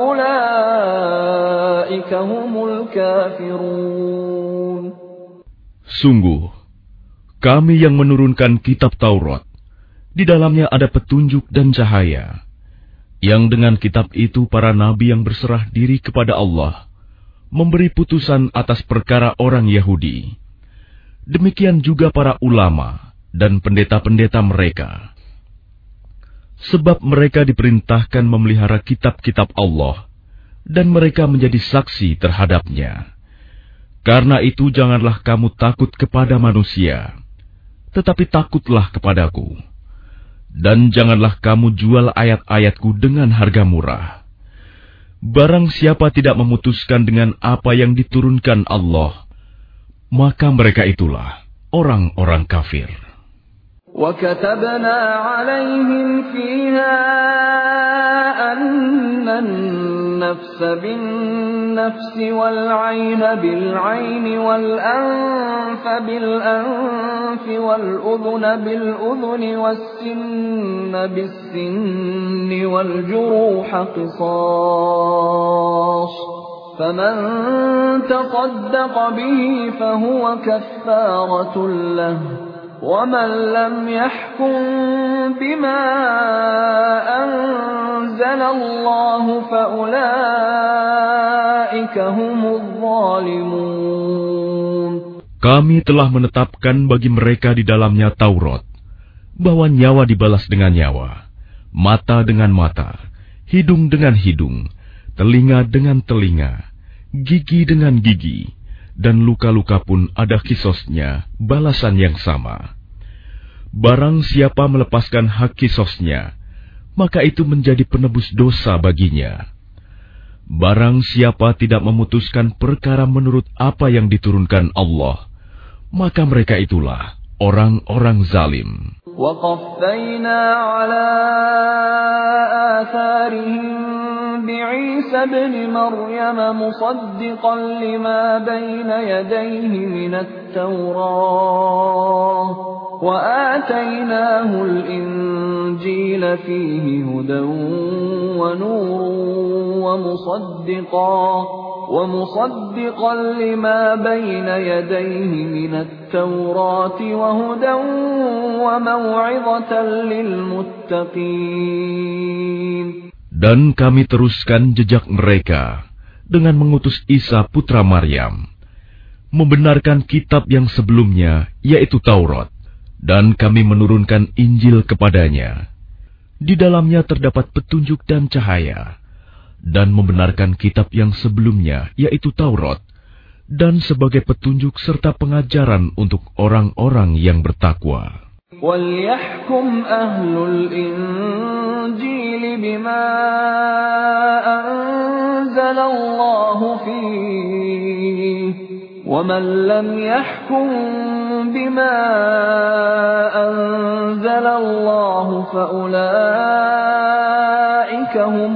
فأولئك هم الكافرون. Sungguh, kami yang menurunkan kitab Taurat, di dalamnya ada petunjuk dan cahaya, yang dengan kitab itu para nabi yang berserah diri kepada Allah memberi putusan atas perkara orang Yahudi. Demikian juga para ulama dan pendeta-pendeta mereka. Sebab mereka diperintahkan memelihara kitab-kitab Allah, dan mereka menjadi saksi terhadapnya. Karena itu janganlah kamu takut kepada manusia, tetapi takutlah kepadaku. Dan janganlah kamu jual ayat-ayatku dengan harga murah. Barang siapa tidak memutuskan dengan apa yang diturunkan Allah, maka mereka itulah orang-orang kafir. وَكَتَبْنَا عَلَيْهِمْ فِيهَا أَنَّ النَّفْسَ بِالنَّفْسِ وَالْعَيْنَ بِالْعَيْنِ وَالْأَنفَ بِالْأَنفِ وَالْأُذُنَ بِالْأُذُنِ وَالسِّنَّ بِالسِّنِّ وَالْجُرُوحَ قِصَاصٌ فَمَنْ تَصَدَّقَ بِهِ فَهُوَ كَفَّارَةٌ لَهُ وَمَنْ لَمْ يَحْكُمْ بِمَا أَنزَلَ اللَّهُ فَأُولَئِكَ هُمُ الظَّالِمُونَ. Kami telah menetapkan bagi mereka di dalamnya Taurat, bahwa nyawa dibalas dengan nyawa, mata dengan mata, hidung dengan hidung, telinga dengan telinga, gigi dengan gigi, dan luka-luka pun ada kisosnya, balasan yang sama. Barang siapa melepaskan hak kisosnya, maka itu menjadi penebus dosa baginya. Barang siapa tidak memutuskan perkara menurut apa yang diturunkan Allah, maka mereka itulah orang-orang zalim. وَقَفَّيْنَا عَلَى آثَارِهِمْ بِعِيسَى ابْنِ مَرْيَمَ مُصَدِّقًا لِمَا بَيْنَ يَدَيْهِ مِنَ التَّوْرَاةِ وَآتَيْنَاهُ الْإِنْجِيلَ فِيهِ هُدًى وَنُورٌ وَمُصَدِّقًا وَمُصَدِّقًا لِمَا بَيْنَ يَدَيْهِ مِنَ التَّوْرَاةِ وَهُدًى وَمَوْعِظَةً لِلْمُتَّقِينَ. Dan kami teruskan jejak mereka dengan mengutus Isa putra Maryam, membenarkan kitab yang sebelumnya, yaitu Taurat, dan kami menurunkan Injil kepadanya. Di dalamnya terdapat petunjuk dan cahaya, dan membenarkan kitab yang sebelumnya, yaitu Taurat, dan sebagai petunjuk serta pengajaran untuk orang-orang yang bertakwa. وَلْيَحْكُمْ أَهْلُ الْإِنْجِيلِ بِمَا أَنزَلَ اللَّهُ فِيهِ وَمَنْ لَمْ يَحْكُمْ بما أنزل الله فأولئك هم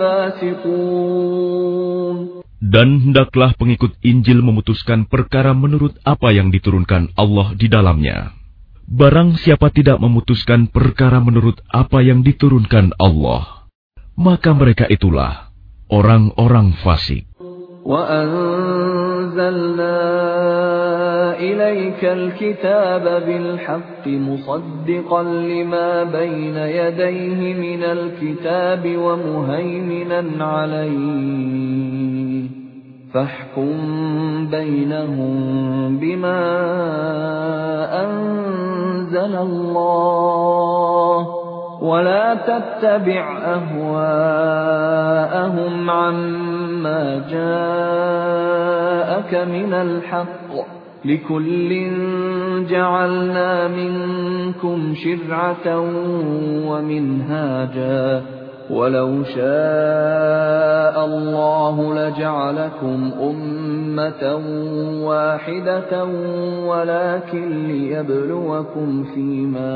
الفاسقون. Dan hendaklah pengikut Injil memutuskan perkara menurut apa yang diturunkan Allah di dalamnya. Barang siapa tidak memutuskan perkara menurut apa yang diturunkan Allah, maka mereka itulah orang-orang fasik. وَأَنزَلْنَا إِلَيْكَ الْكِتَابَ بِالْحَقِّ مُصَدِّقًا لِمَا بَيْنَ يَدَيْهِ مِنَ الْكِتَابِ وَمُهَيْمِنًا عَلَيْهِ فَاحْكُم بَيْنَهُم بِمَا أَنزَلَ اللَّهُ وَلَا تَتَّبِعْ أَهْوَاءَهُمْ عَمَّا جَاءَكَ مِنَ الْحَقِّ لِكُلٍّ جَعَلْنَا مِنكُمْ شِرْعَةً وَمِنْهَاجًا وَلَوْ شَاءَ اللَّهُ لَجَعَلَكُمْ أُمَّةً وَاحِدَةً وَلَكِنْ لِيَبْلُوَكُمْ فِيمَا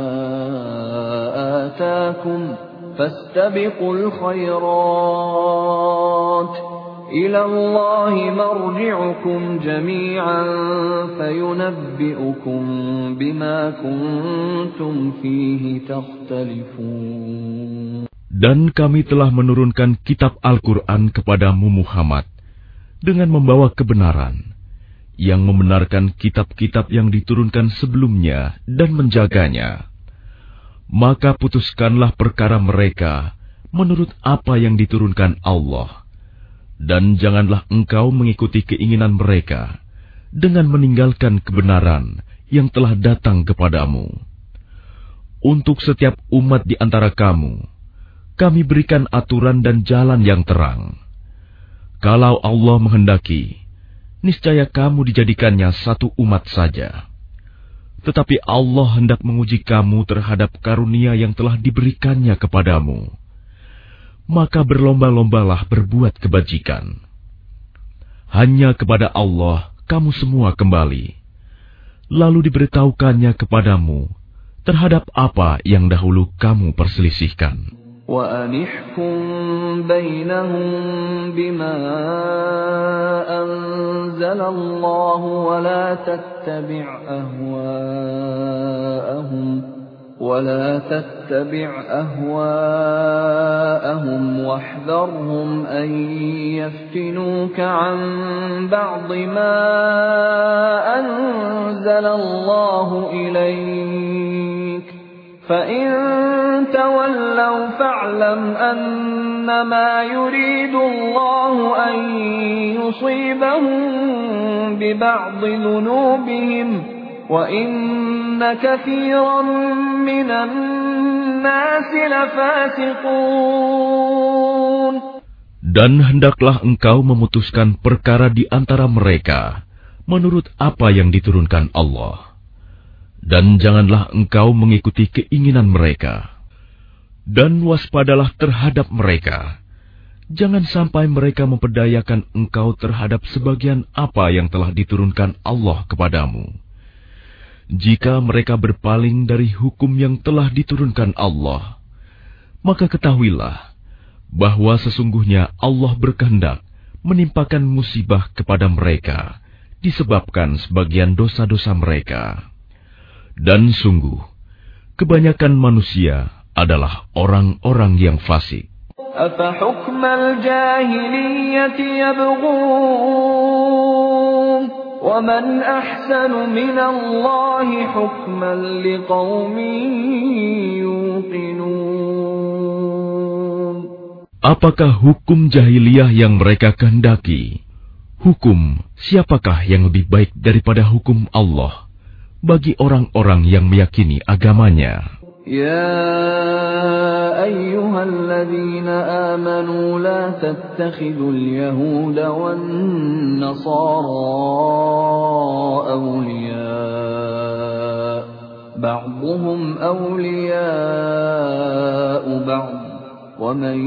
آتَاكُمْ فَاسْتَبِقُوا الْخَيْرَاتِ إِلَى اللَّهِ مَرْجِعُكُمْ جَمِيعًا فَيُنَبِّئُكُم بِمَا كُنتُمْ فِيهِ تَخْتَلِفُونَ. Dan kami telah menurunkan kitab Al-Quran kepadamu Muhammad dengan membawa kebenaran, yang membenarkan kitab-kitab yang diturunkan sebelumnya dan menjaganya. Maka putuskanlah perkara mereka menurut apa yang diturunkan Allah, dan janganlah engkau mengikuti keinginan mereka dengan meninggalkan kebenaran yang telah datang kepadamu. Untuk setiap umat di antara kamu, kami berikan aturan dan jalan yang terang. Kalau Allah menghendaki, niscaya kamu dijadikannya satu umat saja. Tetapi Allah hendak menguji kamu terhadap karunia yang telah diberikannya kepadamu. Maka berlomba-lombalah berbuat kebajikan. Hanya kepada Allah kamu semua kembali. Lalu diberitahukannya kepadamu terhadap apa yang dahulu kamu perselisihkan. وَأَنِحْكُم بَيْنَهُم بِمَا أَنزَلَ اللَّهُ وَلَا تَتَّبِعْ أَهْوَاءَهُمْ وَلَا تَتَّبِعْ أَهْوَاءَهُمْ وَاحْذَرْهُمْ أَن يَفْتِنُوكَ عَن بَعْضِ مَا أَنزَلَ اللَّهُ إِلَيْكَ فَإِن تَوَلَّوْا فَاعْلَمْ أَنَّمَا يُرِيدُ اللَّهُ أَن يُصِيبَهُم بِبَعْضِ ذُنُوبِهِمْ وَإِنَّ كَثِيرًا مِّنَ النَّاسِ لَفَاسِقُونَ. Dan hendaklah engkau memutuskan perkara di antara mereka menurut apa yang diturunkan Allah. Dan janganlah engkau mengikuti keinginan mereka. Dan waspadalah terhadap mereka. Jangan sampai mereka memperdayakan engkau terhadap sebagian apa yang telah diturunkan Allah kepadamu. Jika mereka berpaling dari hukum yang telah diturunkan Allah, maka ketahuilah bahwa sesungguhnya Allah berkehendak menimpakan musibah kepada mereka disebabkan sebagian dosa-dosa mereka. Dan sungguh, kebanyakan manusia adalah orang-orang yang fasik. أَفَحُكْمَ الْجَاهِلِيَّةِ يَبْغُونَ وَمَنْ أَحْسَنُ مِنَ اللَّهِ حُكْمًا لِقَوْمٍ يُوقِنُونَ. Apakah hukum jahiliyah yang mereka kehendaki? Hukum siapakah yang lebih baik daripada hukum Allah bagi orang-orang yang meyakini agamanya? يا أيها الذين آمنوا لا تتخذوا اليهود والنصارى أولياء بعضهم أولياء بعض ومن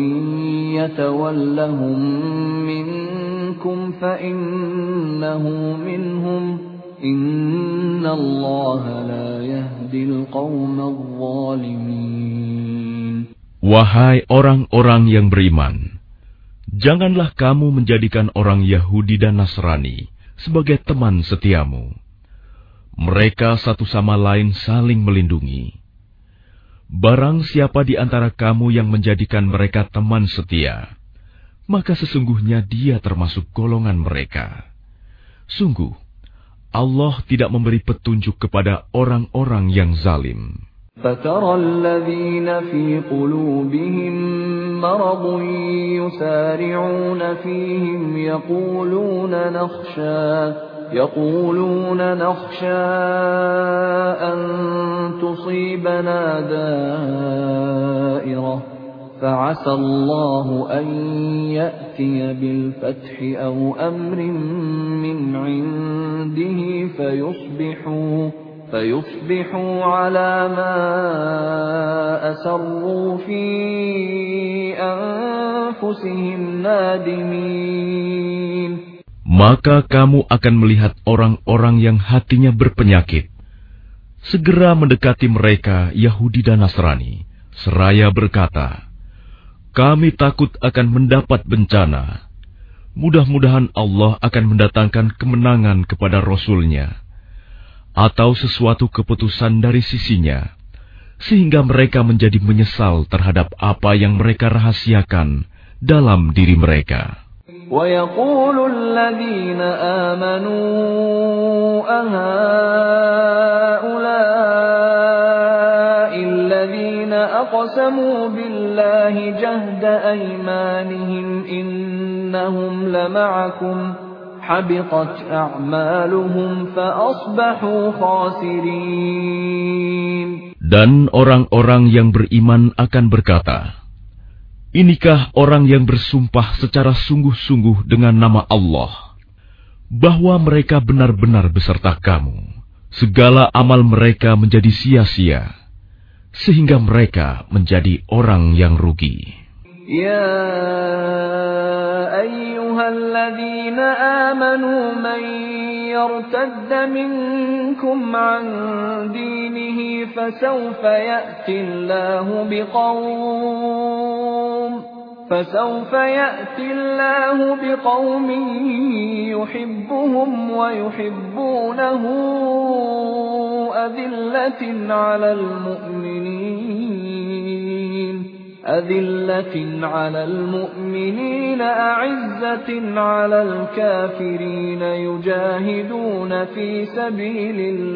يتولهم منكم فإنه منهم Innallaha la yahdil qawmal zalimin. Wahai orang-orang yang beriman, janganlah kamu menjadikan orang Yahudi dan Nasrani sebagai teman setiamu. Mereka satu sama lain saling melindungi. Barang siapa di antara kamu yang menjadikan mereka teman setia, maka sesungguhnya dia termasuk golongan mereka. Sungguh, Allah tidak memberi petunjuk kepada orang-orang yang zalim. فَتَرَى الَّذِينَ فِي قُلُوبِهِم مَّرَضٌ يُسَارِعُونَ فِيهِمْ يَقُولُونَ نَخْشَىٰ يقولون نخشى أن تصيبنا دائرة فعسى الله أن يأتي بالفتح أو أمر من عنده فيصبحوا فيصبحوا على ما أسروا في أنفسهم نادمين. Maka kamu akan melihat orang-orang yang hatinya berpenyakit segera mendekati mereka Yahudi dan Nasrani, seraya berkata, kami takut akan mendapat bencana. Mudah-mudahan Allah akan mendatangkan kemenangan kepada Rasul-Nya, atau sesuatu keputusan dari sisinya, sehingga mereka menjadi menyesal terhadap apa yang mereka rahasiakan dalam diri mereka. وَيَقُولُ الَّذِينَ آمَنُوا أَهَٰؤُلَاءِ الَّذِينَ أَقْسَمُوا بِاللَّهِ جَهْدَ أَيْمَانِهِمْ إِنَّهُمْ لَمَعَكُمْ حَبِطَتْ أَعْمَالُهُمْ فَأَصْبَحُوا خَاسِرِينَ. Dan orang-orang yang beriman akan berkata, inikah orang yang bersumpah secara sungguh-sungguh dengan nama Allah, bahwa mereka benar-benar beserta kamu. Segala amal mereka menjadi sia-sia, sehingga mereka menjadi orang yang rugi. Ya ayyuhalladzina amanu man yartadda minkum an dinihi fasawfa ya'ti Allahu biqawm فسوف يأتي الله بقوم يحبهم ويحبونه أذلة على المؤمنين أذلة على المؤمنين أعزة على الكافرين يجاهدون في سبيل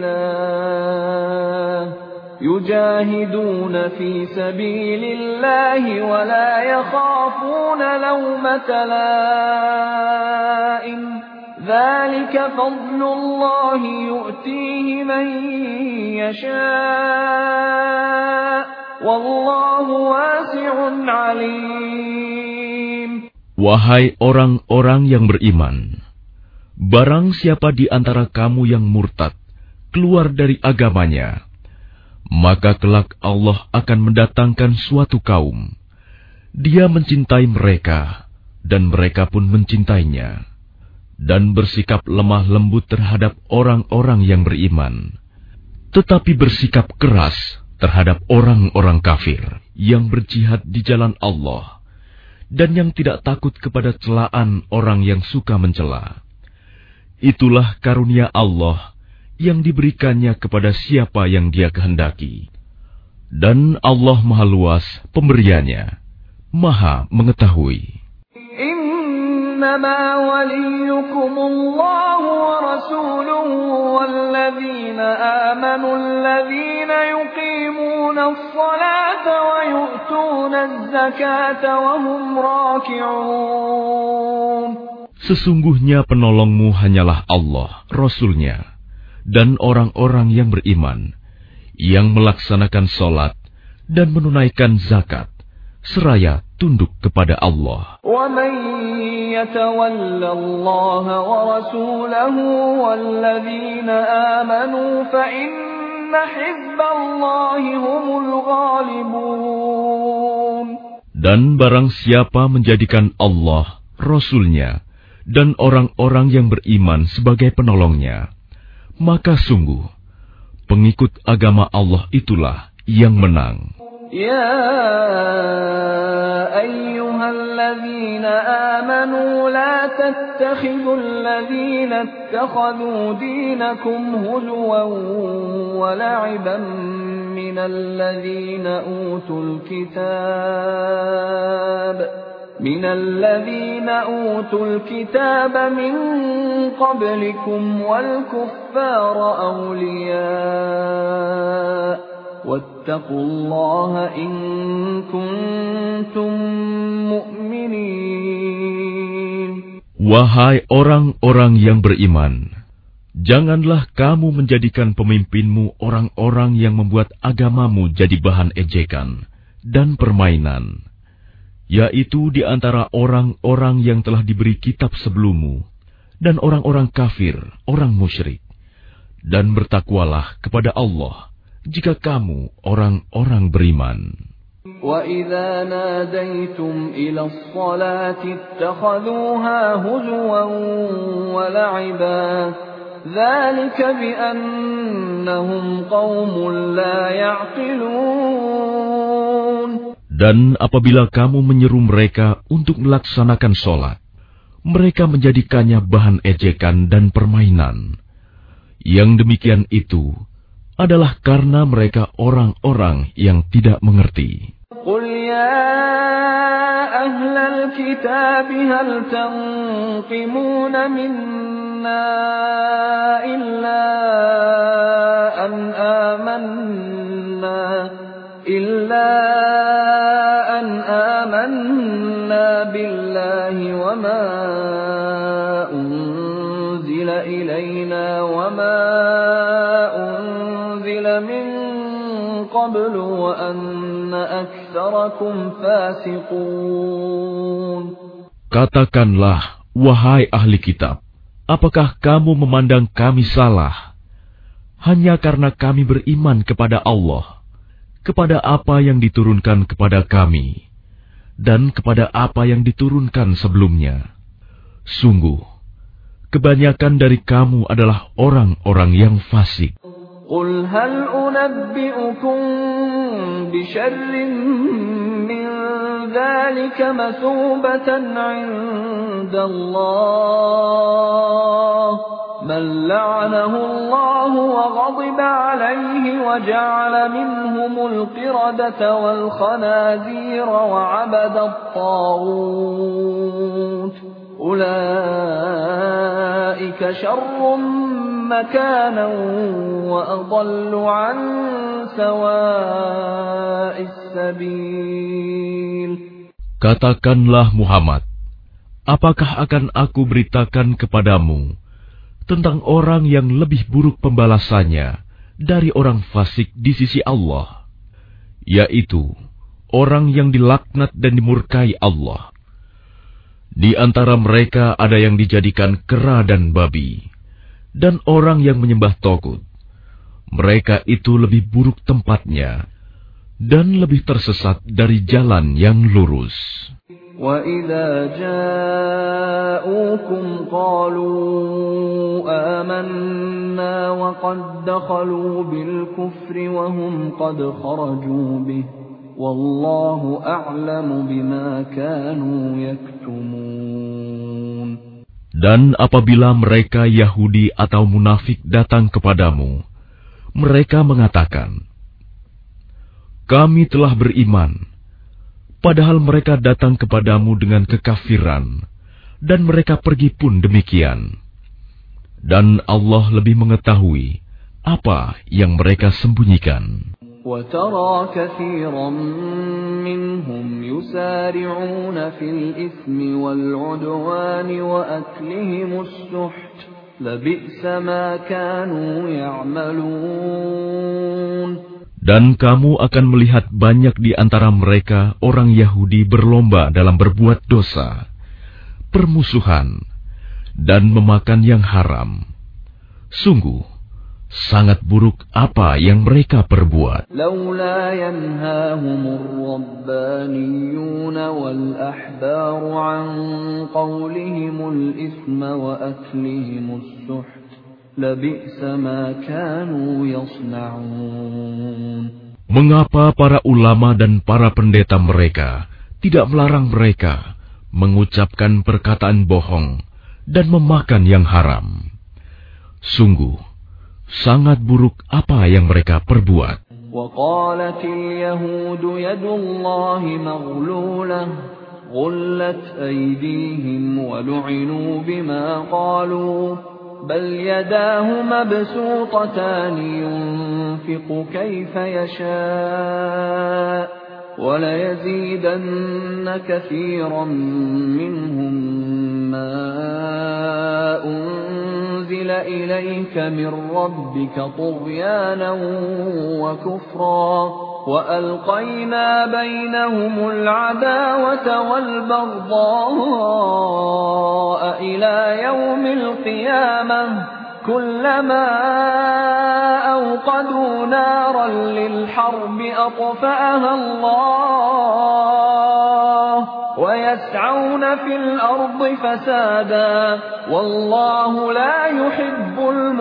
الله يجاهدون في سبيل الله ولا يخافون لومة لائم ذلك فضل الله يؤتيه من يشاء والله واسع عليم. Wahai orang-orang yang beriman, barang siapa di antara kamu yang murtad keluar dari agamanya, maka kelak Allah akan mendatangkan suatu kaum. Dia mencintai mereka, dan mereka pun mencintainya, dan bersikap lemah lembut terhadap orang-orang yang beriman, tetapi bersikap keras terhadap orang-orang kafir yang berjihad di jalan Allah, dan yang tidak takut kepada celaan orang yang suka mencela. Itulah karunia Allah yang diberikannya kepada siapa yang Dia kehendaki. Dan Allah Maha Luas pemberiannya, Maha mengetahui. Innama waliyukumullahu wa rasuluhu walladzina amanu alladzina yuqimuna as-salata wa yu'tuna az-zakata wa hum raki'un. Sesungguhnya penolongmu hanyalah Allah, Rasul-Nya, dan orang-orang yang beriman, yang melaksanakan sholat dan menunaikan zakat, seraya tunduk kepada Allah. وَمَن يَتَوَلَّ اللَّهَ وَرَسُولَهُ وَالَّذِينَ آمَنُوا فَإِنَّ حِزْبَ اللَّهِ هُمُ الْغَالِبُونَ. Dan barang siapa menjadikan Allah, Rasul-Nya, dan orang-orang yang beriman sebagai penolongnya, maka sungguh pengikut agama Allah itulah yang menang. Ya ayyuhalladzina amanu la tattakhidul ladzina ittakhadhu dinakum huzwan wa la'iban minal ladzina utul kitab minal ladzina utul kitab min qablikum wal kuffara awliya wattaqullaha in kuntum mu'minin. Wahai orang-orang yang beriman, janganlah kamu menjadikan pemimpinmu orang-orang yang membuat agamamu jadi bahan ejekan dan permainan, yaitu di antara orang-orang yang telah diberi kitab sebelummu dan orang-orang kafir, orang musyrik. Dan bertakwalah kepada Allah jika kamu orang-orang beriman. وَإِذَا نَادَيْتُمْ إِلَى الصَّلَاةِ اتَّخَذُوهَا هُزُوًا وَلَعِبًا ذَلِكَ بِأَنَّهُمْ قَوْمٌ لَا يَعْقِلُونَ. Dan apabila kamu menyeru mereka untuk melaksanakan sholat, mereka menjadikannya bahan ejekan dan permainan. Yang demikian itu adalah karena mereka orang-orang yang tidak mengerti. Qul ya ahlal kitab hal tanqimuna minna illa an amanna illa an amanna billahi wa ma unzila ilayna wa ma من قبل وأن أكثركم فاسقون. Katakanlah, wahai ahli kitab, apakah kamu memandang kami salah hanya karena kami beriman kepada Allah, kepada apa yang diturunkan kepada kami, dan kepada apa yang diturunkan sebelumnya? Sungguh, kebanyakan dari kamu adalah orang-orang yang fasik. قل هل أنبئكم بشر من ذلك مثوبة عند الله من لعنه الله وغضب عليه وجعل منهم القردة والخنازير وعبد الطاغوت أولئك شر مكانا وأضل عن سواء السبيل. Katakanlah Muhammad, apakah akan aku beritakan kepadamu tentang orang yang lebih buruk pembalasannya dari orang fasik di sisi Allah, yaitu orang yang dilaknat dan dimurkai Allah. Di antara mereka ada yang dijadikan kera dan babi, dan orang yang menyembah togut. Mereka itu lebih buruk tempatnya dan lebih tersesat dari jalan yang lurus. وَإِذَا جَاءُوكُمْ قَالُوا آمَنَّا وَقَدْ دَخَلُوا بِالْكُفْرِ وَهُمْ قَدْ خَرَجُوا بِهِ وَاللَّهُ أَعْلَمُ بِمَا كَانُوا يَكْتُمُونَ. Dan apabila mereka Yahudi atau munafik datang kepadamu, mereka mengatakan, kami telah beriman, padahal mereka datang kepadamu dengan kekafiran, dan mereka pergi pun demikian. Dan Allah lebih mengetahui apa yang mereka sembunyikan. وَتَرَى كَثِيرًا مِّنْهُمْ يُسَارِعُونَ فِي الْإِثْمِ وَالْعُدْوَانِ وَأَكْلِهِمُ السُّحْتَ لَبِئْسَ مَا كَانُوا يَعْمَلُونَ. Dan kamu akan melihat banyak di antara mereka orang Yahudi berlomba dalam berbuat dosa, permusuhan, dan memakan yang haram. Sungguh, sangat buruk apa yang mereka perbuat. لولا ينهاهم الربانيون والأحبار عن قولهم الإثم وأكلهم السحت لبئس ما كانوا يصنعون. Mengapa para ulama dan para pendeta mereka tidak melarang mereka mengucapkan perkataan bohong dan memakan yang haram? Sungguh, sangat buruk apa yang mereka perbuat. وقالت اليهود يد الله مغلولة غلت أيديهم ولعنوا بما قالوا بل يداه مبسوطتان ينفق كيف يشاء وليزيدن كثيرا منهم ما أنزل إليك من ربك طغيانا وكفرا وألقينا بينهم العداوة والبغضاء إلى يوم القيامة كلما أوقدوا نارا للحرب أطفأها الله ويسعون في الأرض فسادا والله لا يحب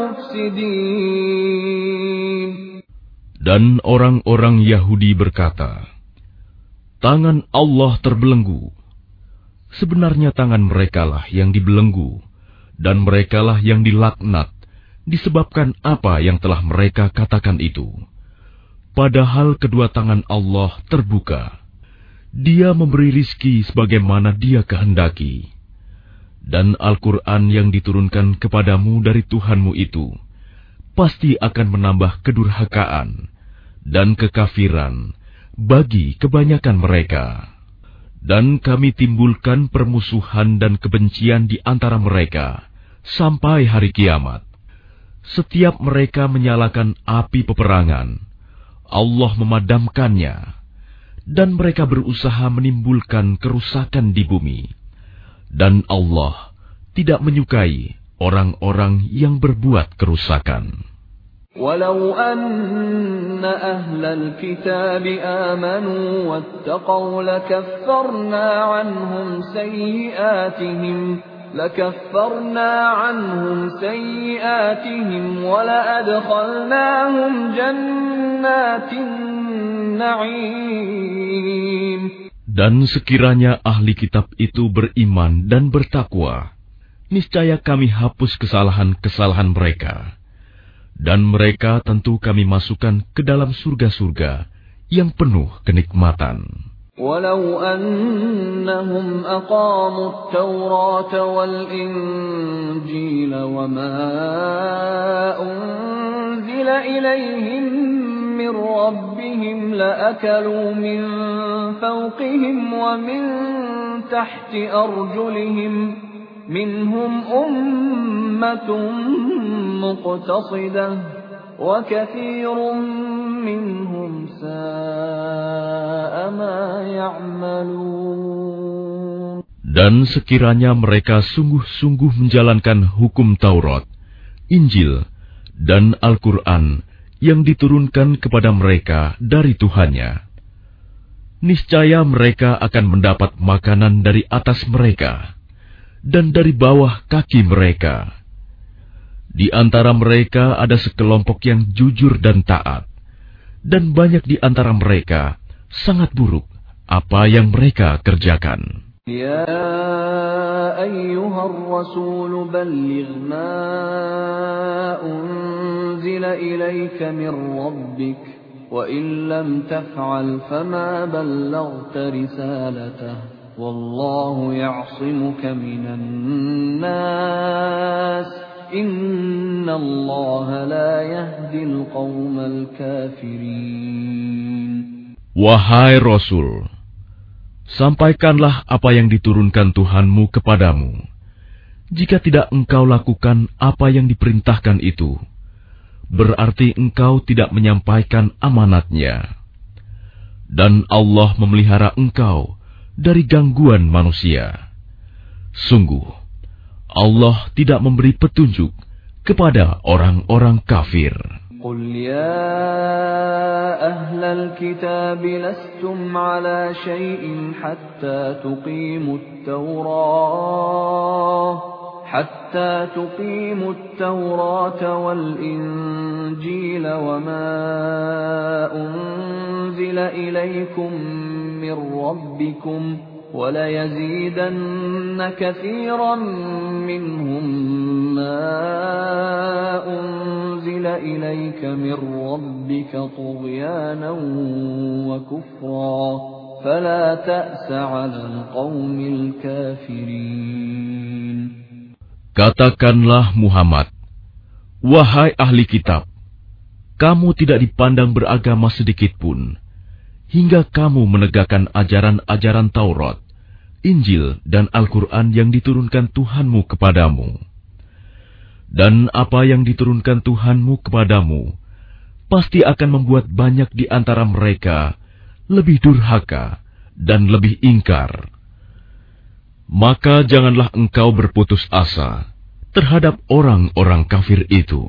المفسدين. Dan orang-orang Yahudi berkata, tangan Allah terbelenggu. Sebenarnya tangan merekalah yang dibelenggu, dan merekalah yang dilaknat, disebabkan apa yang telah mereka katakan itu. Padahal kedua tangan Allah terbuka. Dia memberi rizki sebagaimana Dia kehendaki. Dan Al-Quran yang diturunkan kepadamu dari Tuhanmu itu, pasti akan menambah kedurhakaan dan kekafiran bagi kebanyakan mereka. Dan kami timbulkan permusuhan dan kebencian di antara mereka sampai hari kiamat. Setiap mereka menyalakan api peperangan, Allah memadamkannya, dan mereka berusaha menimbulkan kerusakan di bumi. Dan Allah tidak menyukai orang-orang yang berbuat kerusakan. ولو أن أهل الكتاب آمنوا واتقوا لكفرنا عنهم سيئاتهم لكفرنا عنهم سيئاتهم ولأدخلناهم جنات النعيم. Dan sekiranya ahli kitab itu beriman dan bertakwa, niscaya kami hapus kesalahan-kesalahan mereka. Dan mereka tentu kami masukkan ke dalam surga-surga yang penuh kenikmatan. Walau annahum aqamu at-taurata wal-injila wa ma unzila ilayhim min rabbihim la'akalu min fawqihim wa min tahti arjulihim minhum ummatun muqtasidah wa kathirun minhum sa'a ma ya'malun. Dan sekiranya mereka sungguh-sungguh menjalankan hukum Taurat, Injil, dan Al-Quran yang diturunkan kepada mereka dari Tuhannya, niscaya mereka akan mendapat makanan dari atas mereka dan dari bawah kaki mereka. Di antara mereka ada sekelompok yang jujur dan taat, dan banyak di antara mereka sangat buruk apa yang mereka kerjakan. Ya ayyuhar rasul balligh ma unzila ilayka min rabbik wa in lam taf'al fama ballaghta risalatahu wallahu ya'simuka minan nas innallaha la yahdil qaumal kafirin. Wahai Rasul, sampaikanlah apa yang diturunkan Tuhanmu kepadamu. Jika tidak engkau lakukan apa yang diperintahkan itu, berarti engkau tidak menyampaikan amanatnya. Dan Allah memelihara engkau dari gangguan manusia. Sungguh, Allah tidak memberi petunjuk kepada orang-orang kafir. Qul ya ahlal kitab lastum ala syai'in hatta tuqimut tawrah حتى تقيموا التوراة والإنجيل وما أنزل إليكم من ربكم وليزيدن كثيرا منهم ما أنزل إليك من ربك طغيانا وكفرا فلا تأس على القوم الكافرين. Katakanlah Muhammad, wahai ahli kitab, kamu tidak dipandang beragama sedikitpun, hingga kamu menegakkan ajaran-ajaran Taurat, Injil, dan Al-Quran yang diturunkan Tuhanmu kepadamu. Dan apa yang diturunkan Tuhanmu kepadamu, pasti akan membuat banyak di antara mereka lebih durhaka dan lebih ingkar. Maka janganlah engkau berputus asa terhadap orang-orang kafir itu.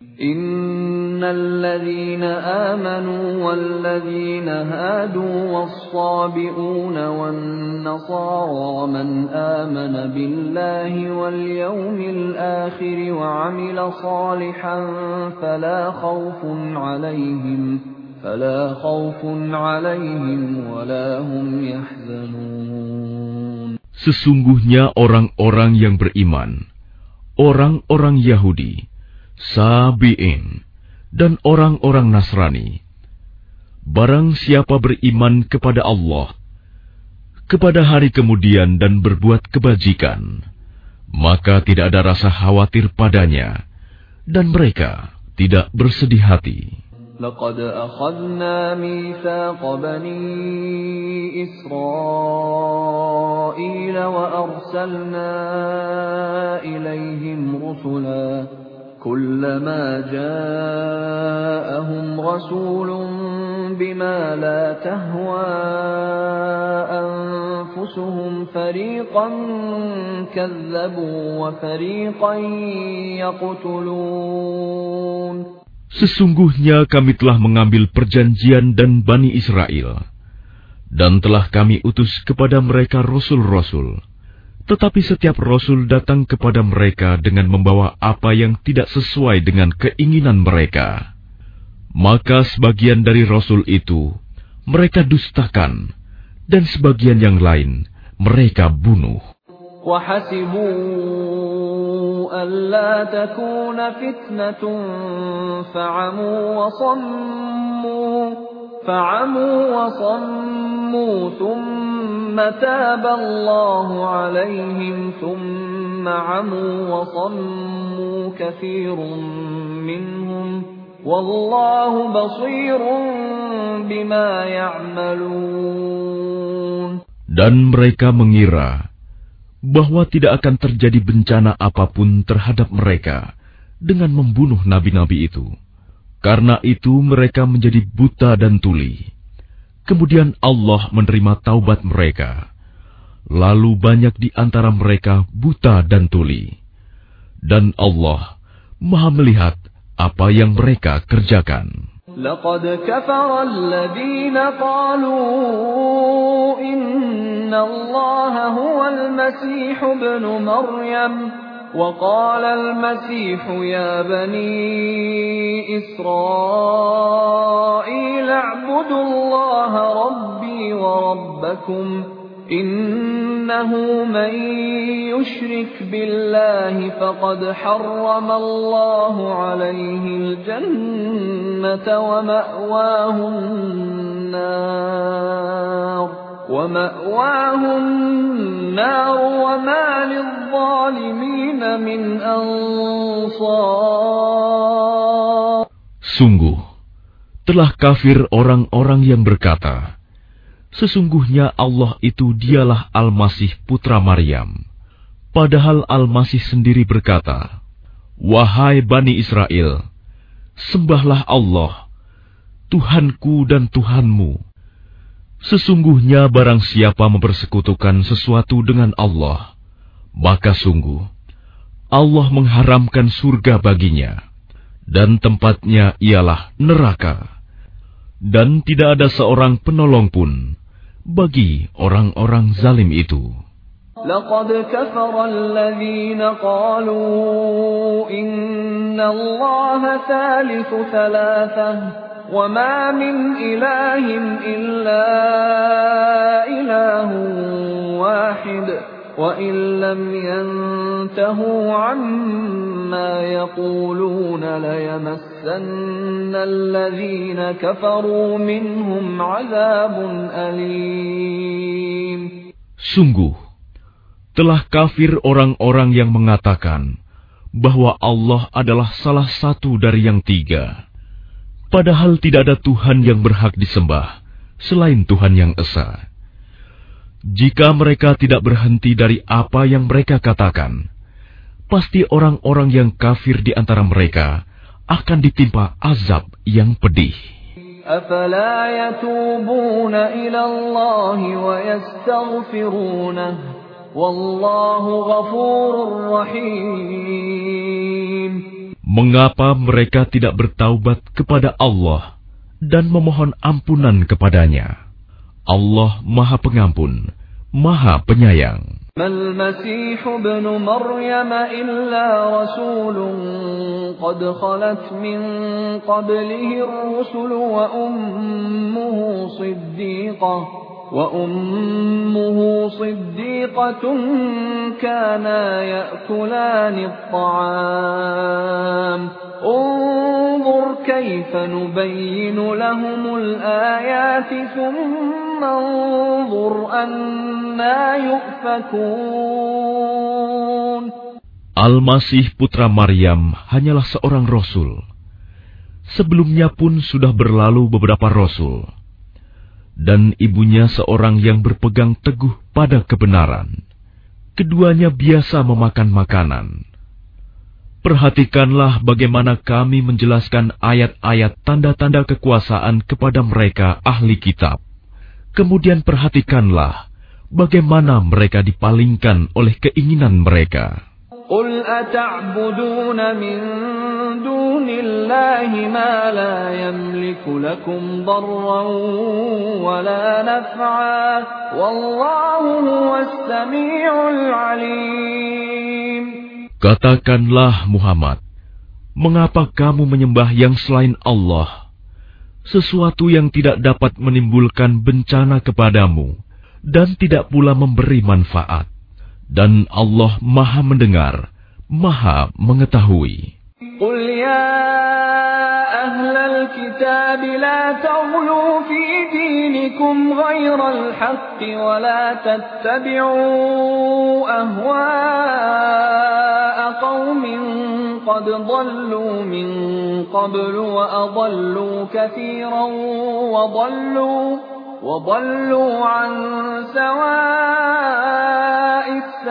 Innal ladzina amanu wal ladzina hadu was-sabi'una wan nasara man amana billahi wal yawmil akhir wa 'amila salihan fala khaufun 'alaihim fala khaufun 'alaihim wa la hum yahzanun. Sesungguhnya orang-orang yang beriman, orang-orang Yahudi, Sabi'in, dan orang-orang Nasrani, barang siapa beriman kepada Allah, kepada hari kemudian dan berbuat kebajikan, maka tidak ada rasa khawatir padanya, dan mereka tidak bersedih hati. لقد أخذنا ميثاق بني إسرائيل وأرسلنا إليهم رسلا كلما جاءهم رسول بما لا تهوى أنفسهم فريقا كذبوا وفريقا يقتلون. Sesungguhnya kami telah mengambil perjanjian dan Bani Israel, dan telah kami utus kepada mereka rasul-rasul. Tetapi setiap rasul datang kepada mereka dengan membawa apa yang tidak sesuai dengan keinginan mereka. Maka sebagian dari rasul itu mereka dustakan, dan sebagian yang lain mereka bunuh. ألا تكون فتنة فعموا وصموا فعموا وصموا ثم تاب الله عليهم ثم عموا وصموا كثير منهم والله بصير بما يعملون. Dan mereka mengira bahwa tidak akan terjadi bencana apapun terhadap mereka dengan membunuh nabi-nabi itu. Karena itu mereka menjadi buta dan tuli. Kemudian Allah menerima taubat mereka. Lalu banyak di antara mereka buta dan tuli. Dan Allah Maha melihat apa yang mereka kerjakan. لقد كفر الذين قالوا إن الله هو المسيح ابن مريم وقال المسيح يا بني إسرائيل اعبدوا الله ربي وربكم إنه من يشرك بالله فقد حرم الله عليه الجنة ومأواه النار ومأواه النار وما للظالمين من أنصار. Sungguh, telah kafir orang-orang yang berkata, sesungguhnya Allah itu dialah Al-Masih putra Maryam. Padahal Al-Masih sendiri berkata, wahai Bani Israel, sembahlah Allah, Tuhanku dan Tuhanmu. Sesungguhnya barang siapa mempersekutukan sesuatu dengan Allah, maka sungguh Allah mengharamkan surga baginya, dan tempatnya ialah neraka. Dan tidak ada seorang penolong pun bagi orang-orang zalim itu. لقد كفر الذين قالوا إن الله ثالث ثلاثة وما من إله إلا إله واحد وإن لم ينتهوا عما يقولون ليمسن الذين كفروا منهم عذاب أليم. Sungguh, telah kafir orang-orang yang mengatakan bahwa Allah adalah salah satu dari yang tiga, padahal tidak ada Tuhan yang berhak disembah selain Tuhan yang Esa. Jika mereka tidak berhenti dari apa yang mereka katakan, pasti orang-orang yang kafir di antara mereka akan ditimpa azab yang pedih. أفلا يتوبون إلى الله ويستغفرونه والله غفور رحيم. Mengapa mereka tidak bertaubat kepada Allah dan memohon ampunan kepadanya? Allah Maha Pengampun, Maha Penyayang. ما المسيح ابن مريم إلا رسول قد خلت من قبله الرسل وأمه صديقة وأمه صديقة كانا يأكلان الطعام انظر كيف نبين لهم الآيات ثم انظر أنا يؤفكون. Al-Masih putra Maryam hanyalah seorang rasul. Sebelumnya pun sudah berlalu beberapa rasul. Dan ibunya seorang yang berpegang teguh pada kebenaran. Keduanya biasa memakan makanan. Perhatikanlah bagaimana kami menjelaskan ayat-ayat tanda-tanda kekuasaan kepada mereka ahli kitab. Kemudian perhatikanlah bagaimana mereka dipalingkan oleh keinginan mereka. قل أتعبدون من دون الله ما لا يملك لكم ضرا ولا نفعا والله هو السميع العليم. Katakanlah Muhammad, mengapa kamu menyembah yang selain Allah, sesuatu yang tidak dapat menimbulkan bencana kepadamu dan tidak pula memberi manfaat. Dan Allah Maha Mendengar, Maha Mengetahui. قل يا أهل الكتاب لا تغلوا في دينكم غير الحق ولا تتبعوا أهواء قوم قد ضلوا من قبل وأضلوا كثيرا وضلوا وضلوا عن سواء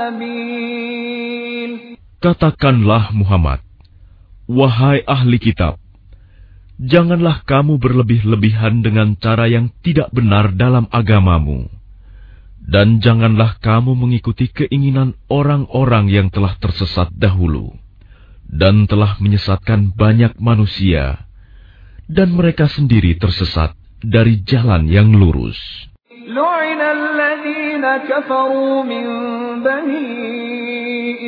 السبيل. Katakanlah Muhammad, wahai ahli kitab, janganlah kamu berlebih-lebihan dengan cara yang tidak benar dalam agamamu, dan janganlah kamu mengikuti keinginan orang-orang yang telah tersesat dahulu, dan telah menyesatkan banyak manusia, dan mereka sendiri tersesat dari jalan yang lurus. لعن الذين كفروا من بني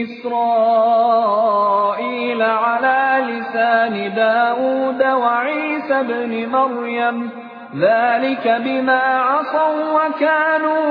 إسرائيل على لسان داود وعيسى بن مريم ذلك بما عصوا وكانوا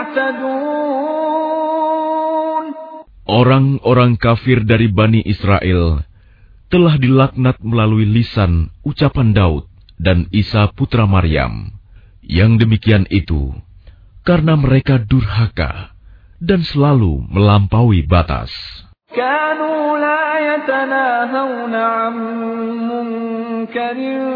يعتدون. Orang-orang kafir dari Bani Israel telah dilaknat melalui lisan ucapan Daud dan Isa putra Maryam. Yang demikian itu karena mereka durhaka dan selalu melampaui batas. كانوا لا يتناهون عن منكر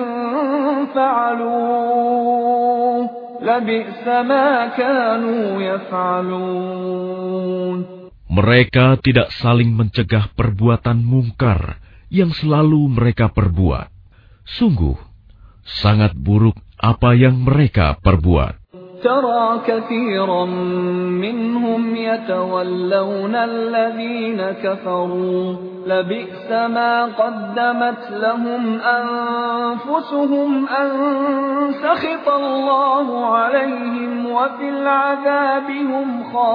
فعلوه لبئس ما كانوا يفعلون. Mereka tidak saling mencegah perbuatan mungkar yang selalu mereka perbuat. Sungguh sangat buruk apa yang mereka perbuat. ترى كثيرا منهم يتولون الذين كفروا لبئس ما قدمت لهم أنفسهم أن سخط الله عليهم وفي العذاب هم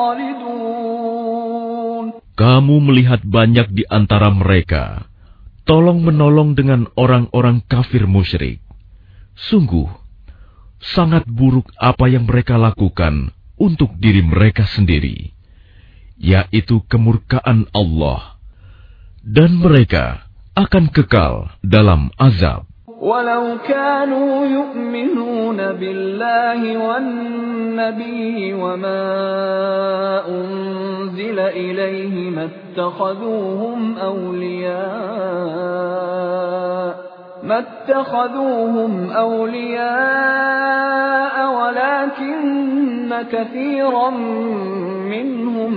خالدون. Kamu melihat banyak di antara mereka tolong-menolong dengan orang-orang kafir musyrik. Sungguh, sangat buruk apa yang mereka lakukan untuk diri mereka sendiri, yaitu kemurkaan Allah, dan mereka akan kekal dalam azab. ولو كانوا يؤمنون بالله والنبي وما أنزل إليه ما اتخذوهم أولياء ما اتخذوهم أولياء ولكن كثيرا منهم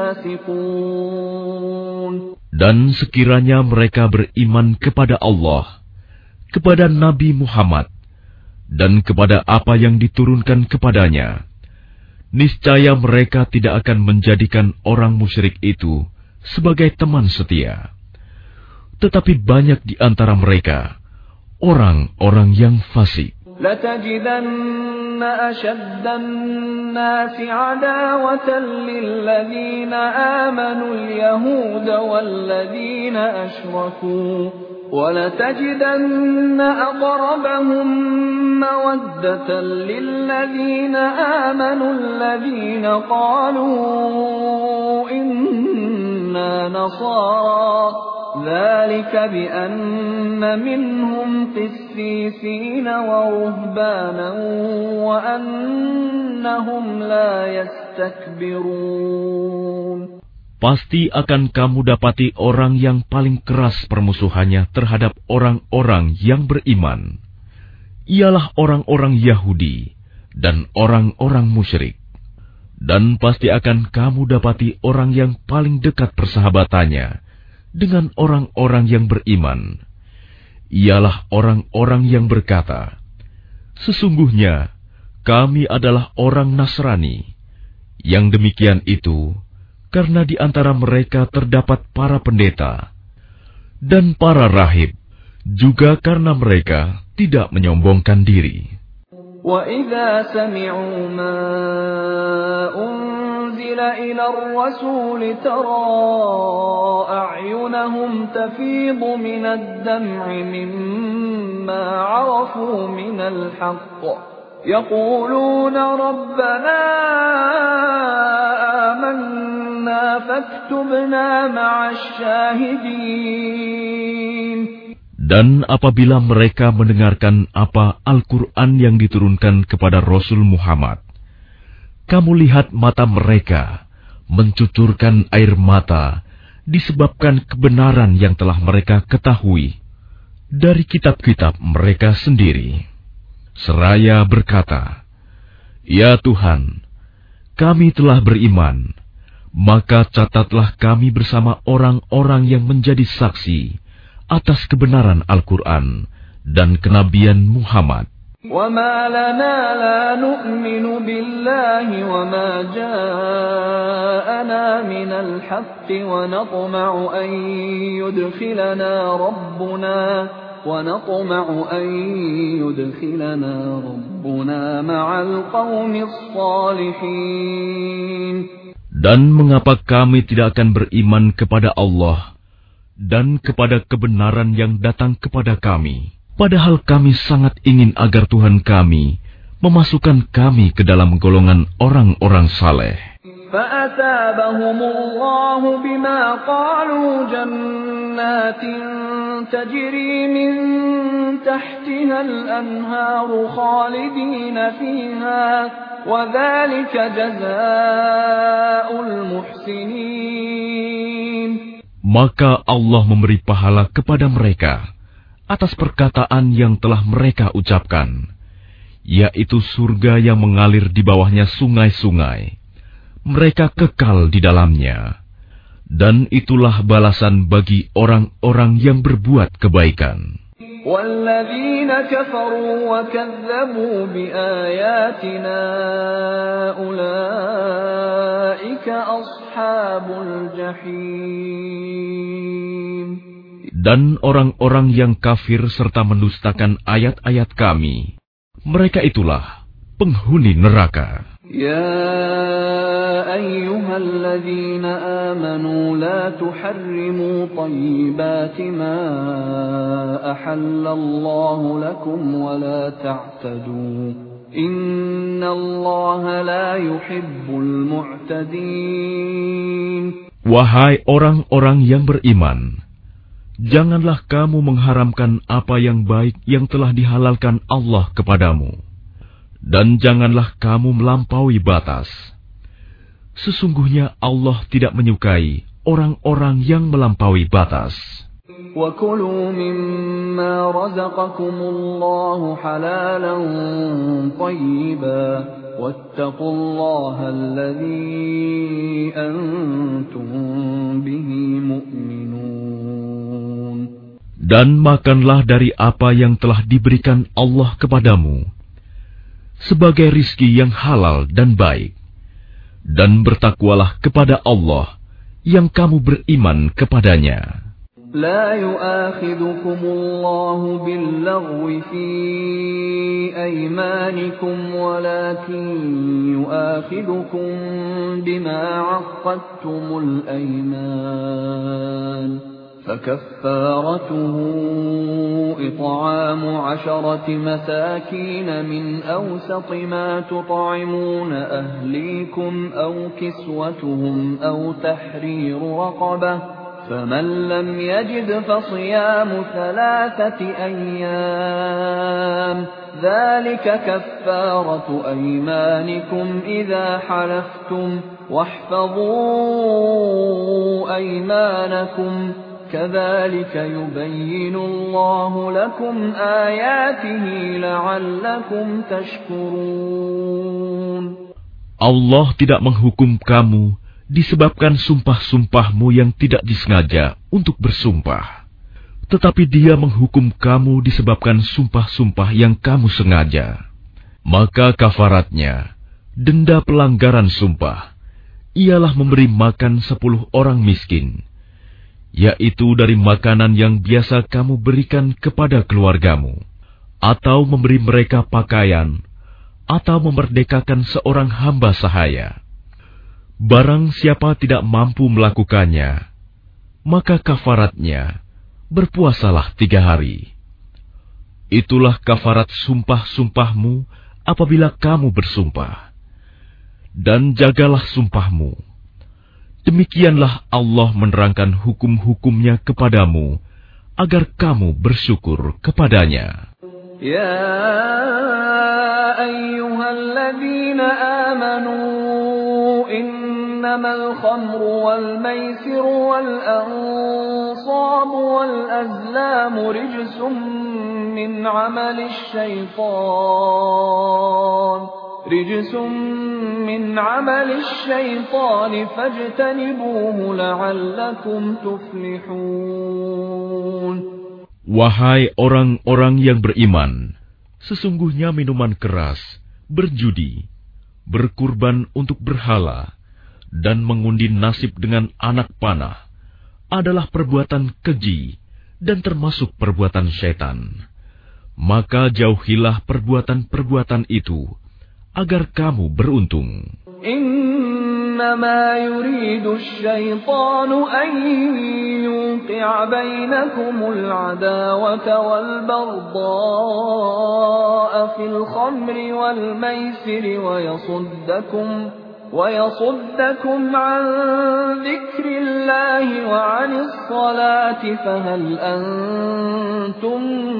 فاسقون. Dan sekiranya mereka beriman kepada Allah, kepada Nabi Muhammad, dan kepada apa yang diturunkan kepadanya, niscaya mereka tidak akan menjadikan orang musyrik itu sebagai teman setia. Tetapi banyak di antara mereka orang-orang yang fasik. لَتَجِدَنَّ أَشَدَّ النَّاسِ عَدَاوَةً لِلَّذِينَ آمَنُوا الْيَهُودَ وَالَّذِينَ أَشْرَكُوا وَلَتَجِدَنَّ أَقْرَبَهُم مَّوَدَّةً لِلَّذِينَ آمَنُوا الَّذِينَ قَالُوا إِنَّا نَصَارَىٰ ذلك بأن منهم قسيسين ورهبانا وأنهم لا يستكبرون. Pasti akan kamu dapati orang yang paling keras permusuhannya terhadap orang-orang yang beriman, ialah orang-orang Yahudi dan orang-orang musyrik. Dan pasti akan kamu dapati orang yang paling dekat persahabatannya dengan orang-orang yang beriman, ialah orang-orang yang berkata, sesungguhnya kami adalah orang Nasrani. Yang demikian itu karena di antara mereka terdapat para pendeta dan para rahib, juga karena mereka tidak menyombongkan diri. وَإِذَا سَمِعُوا مَا أُنزِلَ إِلَى الرَّسُولِ تَرَىٰ أَعْيُنَهُمْ تَفِيضُ مِنَ الدَّمْعِ مِمَّا عَرَفُوا مِنَ الْحَقِّ يَقُولُونَ رَبَّنَا آمَنَّا فَاكْتُبْنَا مَعَ الشَّاهِدِينَ. Dan apabila mereka mendengarkan apa Al-Quran yang diturunkan kepada Rasul Muhammad, kamu lihat mata mereka mencucurkan air mata disebabkan kebenaran yang telah mereka ketahui dari kitab-kitab mereka sendiri. Seraya berkata, "Ya Tuhan, kami telah beriman, maka catatlah kami bersama orang-orang yang menjadi saksi atas kebenaran Al-Quran dan kenabian Muhammad." وَمَا لَنَا لَا نُؤْمِنُ بِاللَّهِ وَمَا جَاءَنَا مِنَ الْحَقِّ وَنَطْمَعُ أَن يُدْخِلَنَا رَبُّنَا وَنَطْمَعُ أَن يُدْخِلَنَا رَبُّنَا مَعَ الْقَوْمِ الصَّالِحِينَ. Dan mengapa kami tidak akan beriman kepada Allah dan kepada kebenaran yang datang kepada kami, padahal kami sangat ingin agar Tuhan kami memasukkan kami ke dalam golongan orang-orang saleh. فَأَثَابَهُمُ اللَّهُ بِمَا قَالُوا جَنَّاتٍ تَجْرِي مِن تَحْتِهَا الْأَنْهَارُ خَالِدِينَ فِيهَا وَذَلِكَ جَزَاءُ الْمُحْسِنِينَ. Maka Allah memberi pahala kepada mereka atas perkataan yang telah mereka ucapkan, yaitu surga yang mengalir di bawahnya sungai-sungai. Mereka kekal di dalamnya, dan itulah balasan bagi orang-orang yang berbuat kebaikan. وَالَّذِينَ كَفَرُوا وَكَذَّبُوا بِآيَاتِنَا أُولَئِكَ أَصْحَابُ الْجَحِيمِ. Dan orang-orang yang kafir serta mendustakan ayat-ayat Kami, mereka itulah penghuni neraka. يا أيها الذين آمنوا لا تحرموا طيبات ما أحل الله لكم ولا تعتدوا إن الله لا يحب المعتدين. Wahai orang-orang yang beriman, janganlah kamu mengharamkan apa yang baik yang telah dihalalkan Allah kepadamu. Dan janganlah kamu melampaui batas. Sesungguhnya Allah tidak menyukai orang-orang yang melampaui batas. وَكُلُوا مِمَّا رَزَقَكُمُ اللَّهُ حَلَالًا طَيِّبًا وَاتَّقُوا اللَّهَ الَّذِي أَنْتُمْ بِهِ مُؤْمِنُونَ. Dan makanlah dari apa yang telah diberikan Allah kepadamu sebagai rizki yang halal dan baik, dan bertakwalah kepada Allah yang kamu beriman kepadanya. لا يؤاخذكم الله باللغو في أيمانكم ولكن يؤاخذكم بما عقدتم الأيمان فكفارته إطعام عشرة مساكين من أوسط ما تطعمون أهليكم أو كسوتهم أو تحرير رقبة فمن لم يجد فصيام ثلاثة أيام ذلك كفارة أيمانكم إذا حلفتم واحفظوا أيمانكم كذلك يبين الله لكم آياته لعلكم تشكرون. Allah tidak menghukum kamu disebabkan sumpah-sumpahmu yang tidak disengaja untuk bersumpah. Tetapi Dia menghukum kamu disebabkan sumpah-sumpah yang kamu sengaja. Maka kafaratnya, denda pelanggaran sumpah, ialah memberi makan sepuluh orang miskin, yaitu dari makanan yang biasa kamu berikan kepada keluargamu, atau memberi mereka pakaian, atau memerdekakan seorang hamba sahaya. Barang siapa tidak mampu melakukannya, maka kafaratnya berpuasalah tiga hari. Itulah kafarat sumpah-sumpahmu apabila kamu bersumpah. Dan jagalah sumpahmu. Demikianlah Allah menerangkan hukum-hukumnya kepadamu, agar kamu bersyukur kepadanya. Ya ayyuhalladzina amanu innamal khamru wal maisiru wal ansabu wal azlamu rijsum min amalis syaitan رجس من عمل الشيطان فاجتنبوه لعلكم تفلحون. Wahai orang-orang yang beriman, sesungguhnya minuman keras, berjudi, berkurban untuk berhala, dan mengundi nasib dengan anak panah adalah perbuatan keji dan termasuk perbuatan syaitan. Maka jauhilah perbuatan-perbuatan itu, agar kamu beruntung. Innama yuridu asy-syaitanu an yuqi'a bainakumul 'adawata wal baghdha'a fil khamri wal maisiri wa yasuddakum wa yasuddakum 'an dzikrillahi wa 'anis salati fahal antum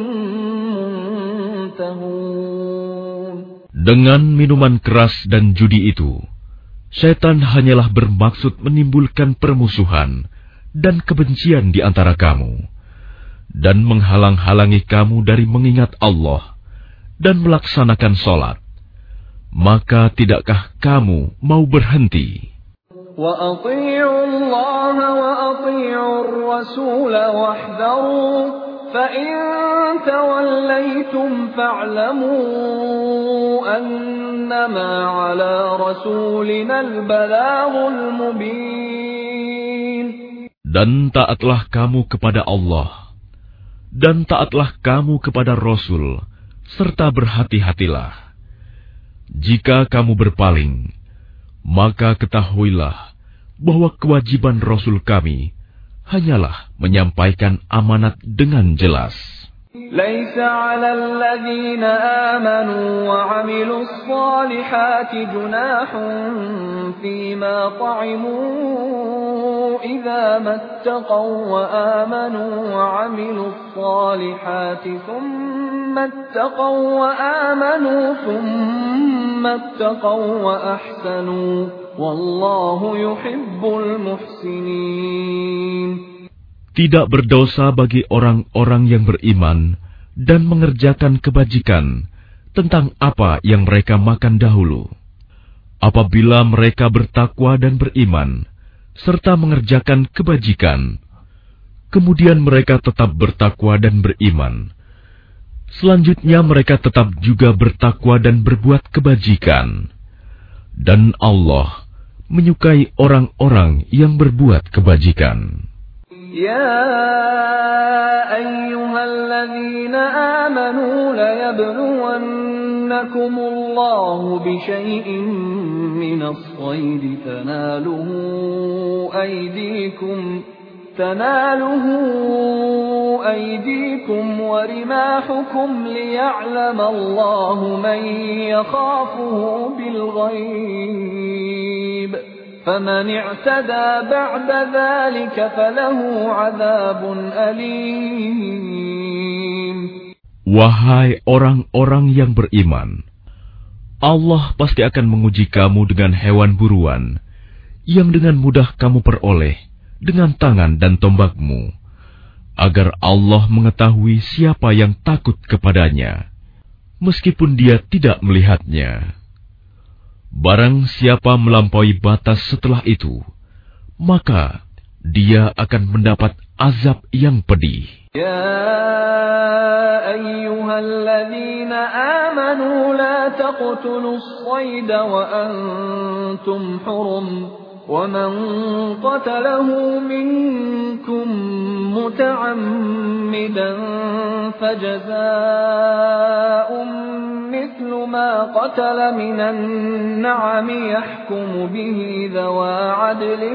muntahun. Dengan minuman keras dan judi itu, syaitan hanyalah bermaksud menimbulkan permusuhan dan kebencian di antara kamu, dan menghalang-halangi kamu dari mengingat Allah dan melaksanakan sholat. Maka tidakkah kamu mau berhenti? Wa ati'u Allah wa ati'u ar-rasul wahdharu فَإِن تَوَلَّيْتُمْ فَاعْلَمُوا أَنَّمَا عَلَى رَسُولِنَا الْبَلَاغُ الْمُبِينُ. Dan taatlah kamu kepada Allah, dan taatlah kamu kepada Rasul, serta berhati-hatilah. Jika kamu berpaling, maka ketahuilah bahwa kewajiban Rasul kami hanyalah menyampaikan amanat dengan jelas. لَيْسَ عَلَى الَّذِينَ آمَنُوا وَعَمِلُوا الصَّالِحَاتِ جُنَاحٌ فِيمَا طَعِمُوا إِذَا مَا اتَّقَوا وَآمَنُوا وَعَمِلُوا الصَّالِحَاتِ ثُمَّ اتَّقَوا وَآمَنُوا ثُمَّ اتَّقَوا وَأَحْسَنُوا وَاللَّهُ يُحِبُّ الْمُحْسِنِينَ. Tidak berdosa bagi orang-orang yang beriman dan mengerjakan kebajikan tentang apa yang mereka makan dahulu. Apabila mereka bertakwa dan beriman, serta mengerjakan kebajikan, kemudian mereka tetap bertakwa dan beriman. Selanjutnya mereka tetap juga bertakwa dan berbuat kebajikan. Dan Allah menyukai orang-orang yang berbuat kebajikan. يا أيها الذين آمنوا ليبلونكم الله بشيء من الصيد تناله أيديكم تناله أيديكم ورماحكم ليعلم الله من يخافه بالغيب فمن اعتدى بعد ذلك فله عذاب أليم. Wahai orang-orang yang beriman, Allah pasti akan menguji kamu dengan hewan buruan yang dengan mudah kamu peroleh dengan tangan dan tombakmu, agar Allah mengetahui siapa yang takut kepadanya, meskipun dia tidak melihatnya. Barang siapa melampaui batas setelah itu, maka dia akan mendapat azab yang pedih. Ya ayyuhalladzina amanu la taqtulus sayda wa antum hurum wa man qatalahu minkum muta'ammidan fajaza'un مثل ما قتل من النعم يحكم به ذوى عدل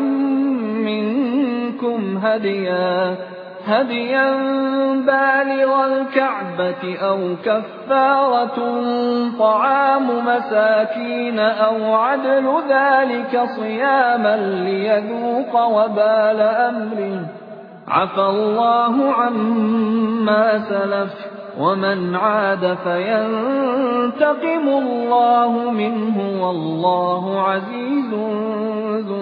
منكم هديا هديا بالغ الكعبة أو كفارة طعام مساكين أو عدل ذلك صياما ليذوق وبال أمره عفى الله عما سلف ومن عاد فينتقم الله منه والله عزيز ذو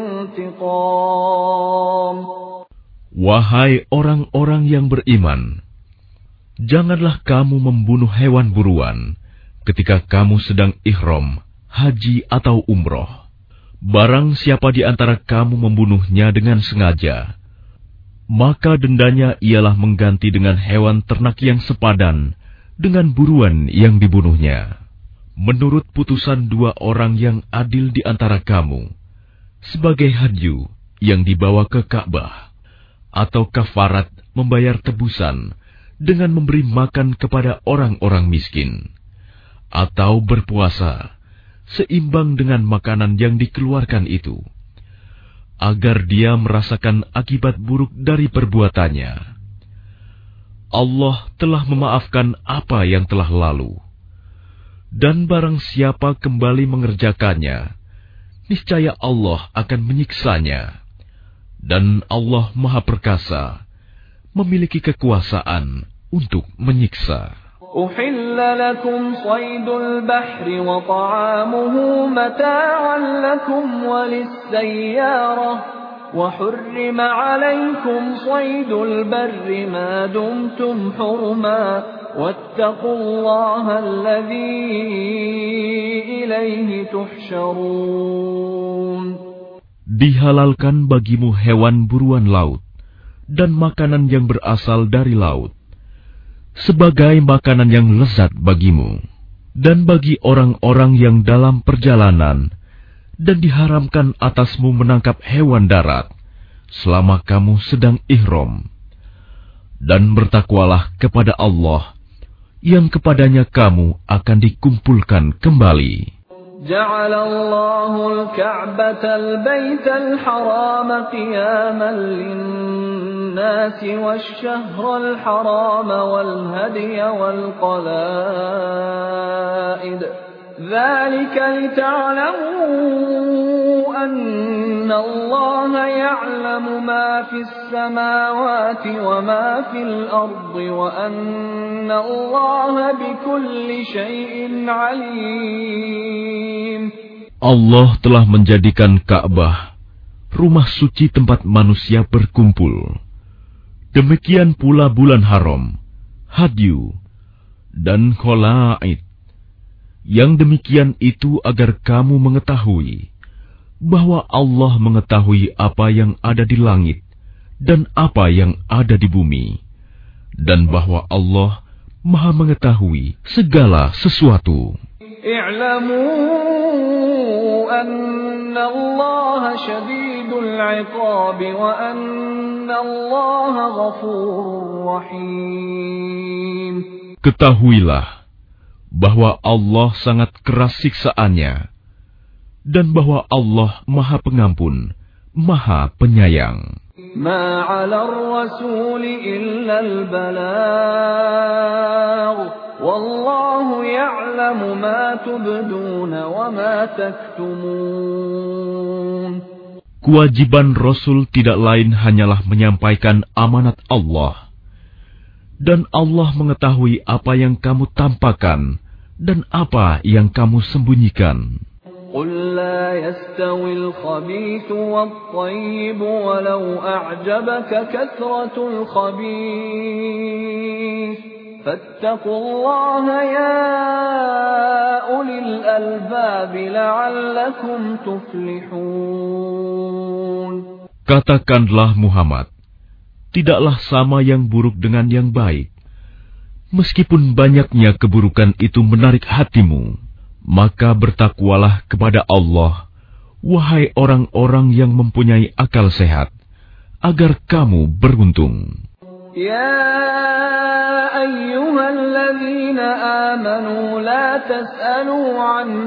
انتقام. Wahai orang-orang yang beriman, janganlah kamu membunuh hewan buruan ketika kamu sedang ihram, haji atau umroh. Barang siapa di antara kamu membunuhnya dengan sengaja, maka dendanya ialah mengganti dengan hewan ternak yang sepadan dengan buruan yang dibunuhnya. Menurut putusan dua orang yang adil di antara kamu, sebagai hadyu yang dibawa ke Ka'bah, atau kafarat membayar tebusan dengan memberi makan kepada orang-orang miskin, atau berpuasa seimbang dengan makanan yang dikeluarkan itu, agar dia merasakan akibat buruk dari perbuatannya. Allah telah memaafkan apa yang telah lalu. Dan barang siapa kembali mengerjakannya, niscaya Allah akan menyiksanya. Dan Allah Maha Perkasa, memiliki kekuasaan untuk menyiksa. أحل لكم صيد البحر وطعامه متاعا لكم وللسيارة وحرم عليكم صيد البر ما دمتم حرما واتقوا الله الذي إليه تحشرون. Dihalalkan bagimu hewan buruan laut dan makanan yang berasal dari laut, sebagai makanan yang lezat bagimu, dan bagi orang-orang yang dalam perjalanan, dan diharamkan atasmu menangkap hewan darat selama kamu sedang ihram. Dan bertakwalah kepada Allah, yang kepadanya kamu akan dikumpulkan kembali. جعل الله الكعبة البيت الحرام قياما للناس والشهر الحرام والهدي والقلائد ذلك لتعلموا أن الله يعلم ما في السماوات وما في الأرض وأن الله بكل شيء عليم. Allah telah menjadikan Ka'bah rumah suci tempat manusia berkumpul. Demikian pula bulan haram, hadyu, dan kholaid. Yang demikian itu agar kamu mengetahui bahwa Allah mengetahui apa yang ada di langit dan apa yang ada di bumi, dan bahwa Allah Maha mengetahui segala sesuatu. I'lamu anna Allah syadidul 'iqab wa anna Allah ghafurur rahim. Ketahuilah bahwa Allah sangat keras siksaannya, dan bahwa Allah Maha Pengampun, Maha Penyayang. Ma 'ala ar-rasul illa al-balagh, wallahu ya'lamu ma tubduna wa ma taktumun. Kewajiban Rasul tidak lain hanyalah menyampaikan amanat Allah, dan Allah mengetahui apa yang kamu tampakkan dan apa yang kamu sembunyikan. قُلْ لَا يَسْتَوِي الْخَبِيثُ وَالطَّيِّبُ وَلَوْ أَعْجَبَكَ كَثْرَةُ الْخَبِيثِ فَاتَّقُوا اللَّهَ يَا أُولِي الْأَلْبَابِ لَعَلَّكُمْ تُفْلِحُونَ. Katakanlah Muhammad, tidaklah sama yang buruk dengan yang baik. Meskipun banyaknya keburukan itu menarik hatimu, maka bertakwalah kepada Allah, wahai orang-orang yang mempunyai akal sehat, agar kamu beruntung. Ya ayyuhalladzina amanu la tas'alu an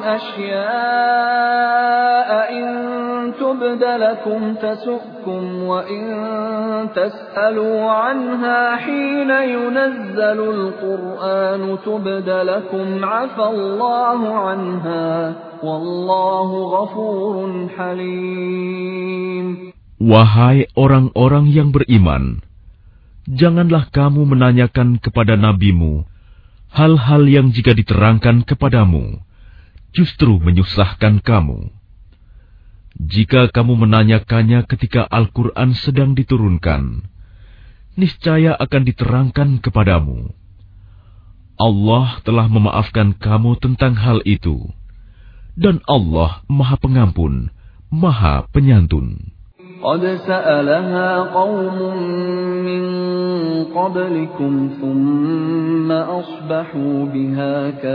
asya'a in tubda lakum tasu'kum wa in tas'alu anha hina yunazzalul qur'anu tubda lakum 'afallahu anha wallahu ghafurun halim. Wahai orang-orang yang beriman, janganlah kamu menanyakan kepada nabimu hal-hal yang jika diterangkan kepadamu justru menyusahkan kamu. Jika kamu menanyakannya ketika Al-Quran sedang diturunkan, niscaya akan diterangkan kepadamu. Allah telah memaafkan kamu tentang hal itu, dan Allah Maha Pengampun, Maha Penyantun. قد سألها قوم من قبلكم ثم أصبحوا بها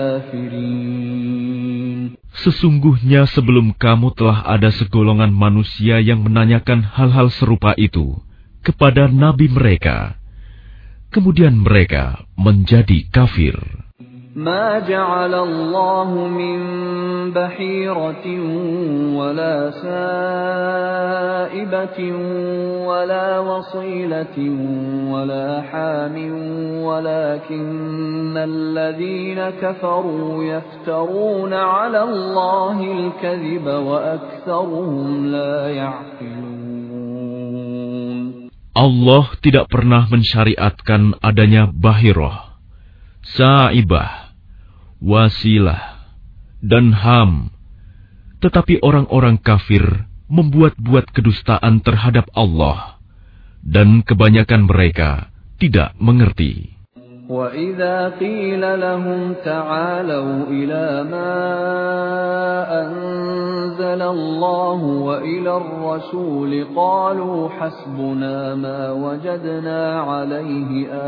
كافرين. Sesungguhnya sebelum kamu telah ada segolongan manusia yang menanyakan hal-hal serupa itu kepada nabi mereka, kemudian mereka menjadi kafir. ما جعل الله من بحيرة ولا سائبة ولا وصيلة ولا حام ولكن الذين كفروا يفترون على الله الكذب وأكثرهم لا يعقلون. Allah tidak pernah mensyariatkan adanya bahirah, saibah, wasilah, dan ham. Tetapi orang-orang kafir membuat-buat kedustaan terhadap Allah, dan kebanyakan mereka tidak mengerti. وَإِذَا قِيلَ لَهُمْ تَعَالَوْا إِلَى مَا أَنزَلَ اللَّهُ وَإِلَى الرَّسُولِ قَالُوا حَسْبُنَا مَا وَجَدْنَا عَلَيْهِ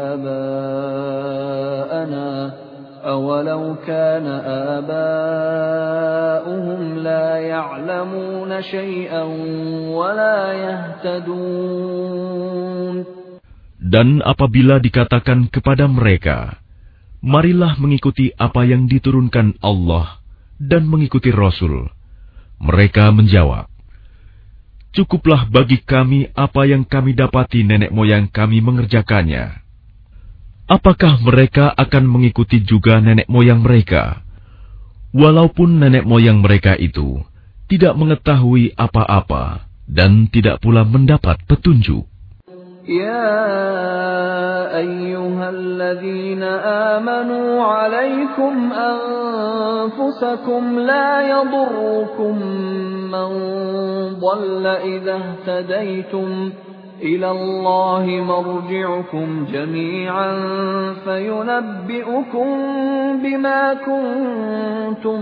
آبَاءَنَا أَوَلَوْ كَانَ آبَاؤُهُمْ لَا يَعْلَمُونَ شَيْئًا وَلَا يَهْتَدُونَ. Dan apabila dikatakan kepada mereka, marilah mengikuti apa yang diturunkan Allah dan mengikuti Rasul, mereka menjawab, cukuplah bagi kami apa yang kami dapati nenek moyang kami mengerjakannya. Apakah mereka akan mengikuti juga nenek moyang mereka, walaupun nenek moyang mereka itu tidak mengetahui apa-apa dan tidak pula mendapat petunjuk? يا أيها الذين آمنوا عليكم أنفسكم لا يضركم من ضل إذا اهتديتم إلى الله مرجعكم جميعا فينبئكم بما كنتم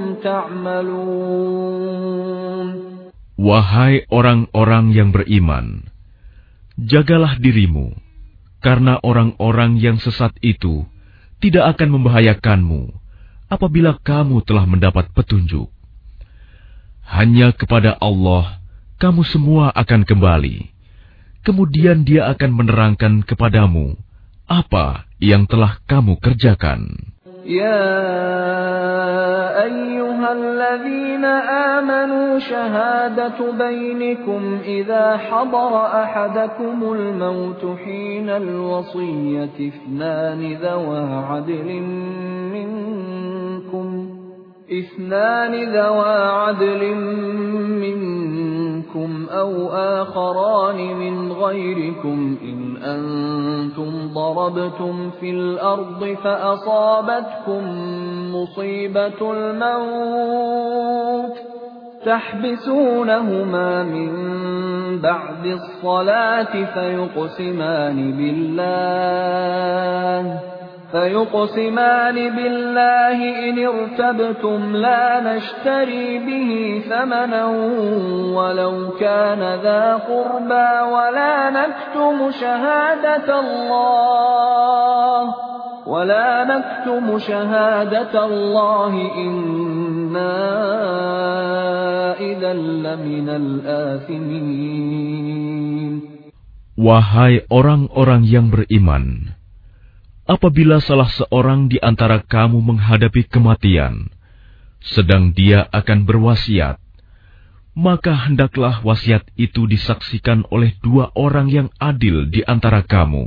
تعملون. Wahai orang-orang yang beriman, jagalah dirimu, karena orang-orang yang sesat itu tidak akan membahayakanmu apabila kamu telah mendapat petunjuk. Hanya kepada Allah kamu semua akan kembali, kemudian Dia akan menerangkan kepadamu apa yang telah kamu kerjakan. يا أيها الذين آمنوا شهادة بينكم إذا حضر أحدكم الموت حين الوصية اثنان ذوى عدل منكم اثنان ذوى عدل منكم أو آخران من غيركم إن أنتم ضربتم في الأرض فأصابتكم مصيبة الموت تحبسونهما من بعد الصلاة فيقسمان بالله فيقسمان بالله إن ارتبتم لا نشتري به ثمنا ولو كان ذا قربى ولا نكتم شهادة الله ولا نكتم شهادة الله إنا إذا لمن الآثمين. Wahai orang-orang yang beriman, apabila salah seorang di antara kamu menghadapi kematian, sedang dia akan berwasiat, maka hendaklah wasiat itu disaksikan oleh dua orang yang adil di antara kamu,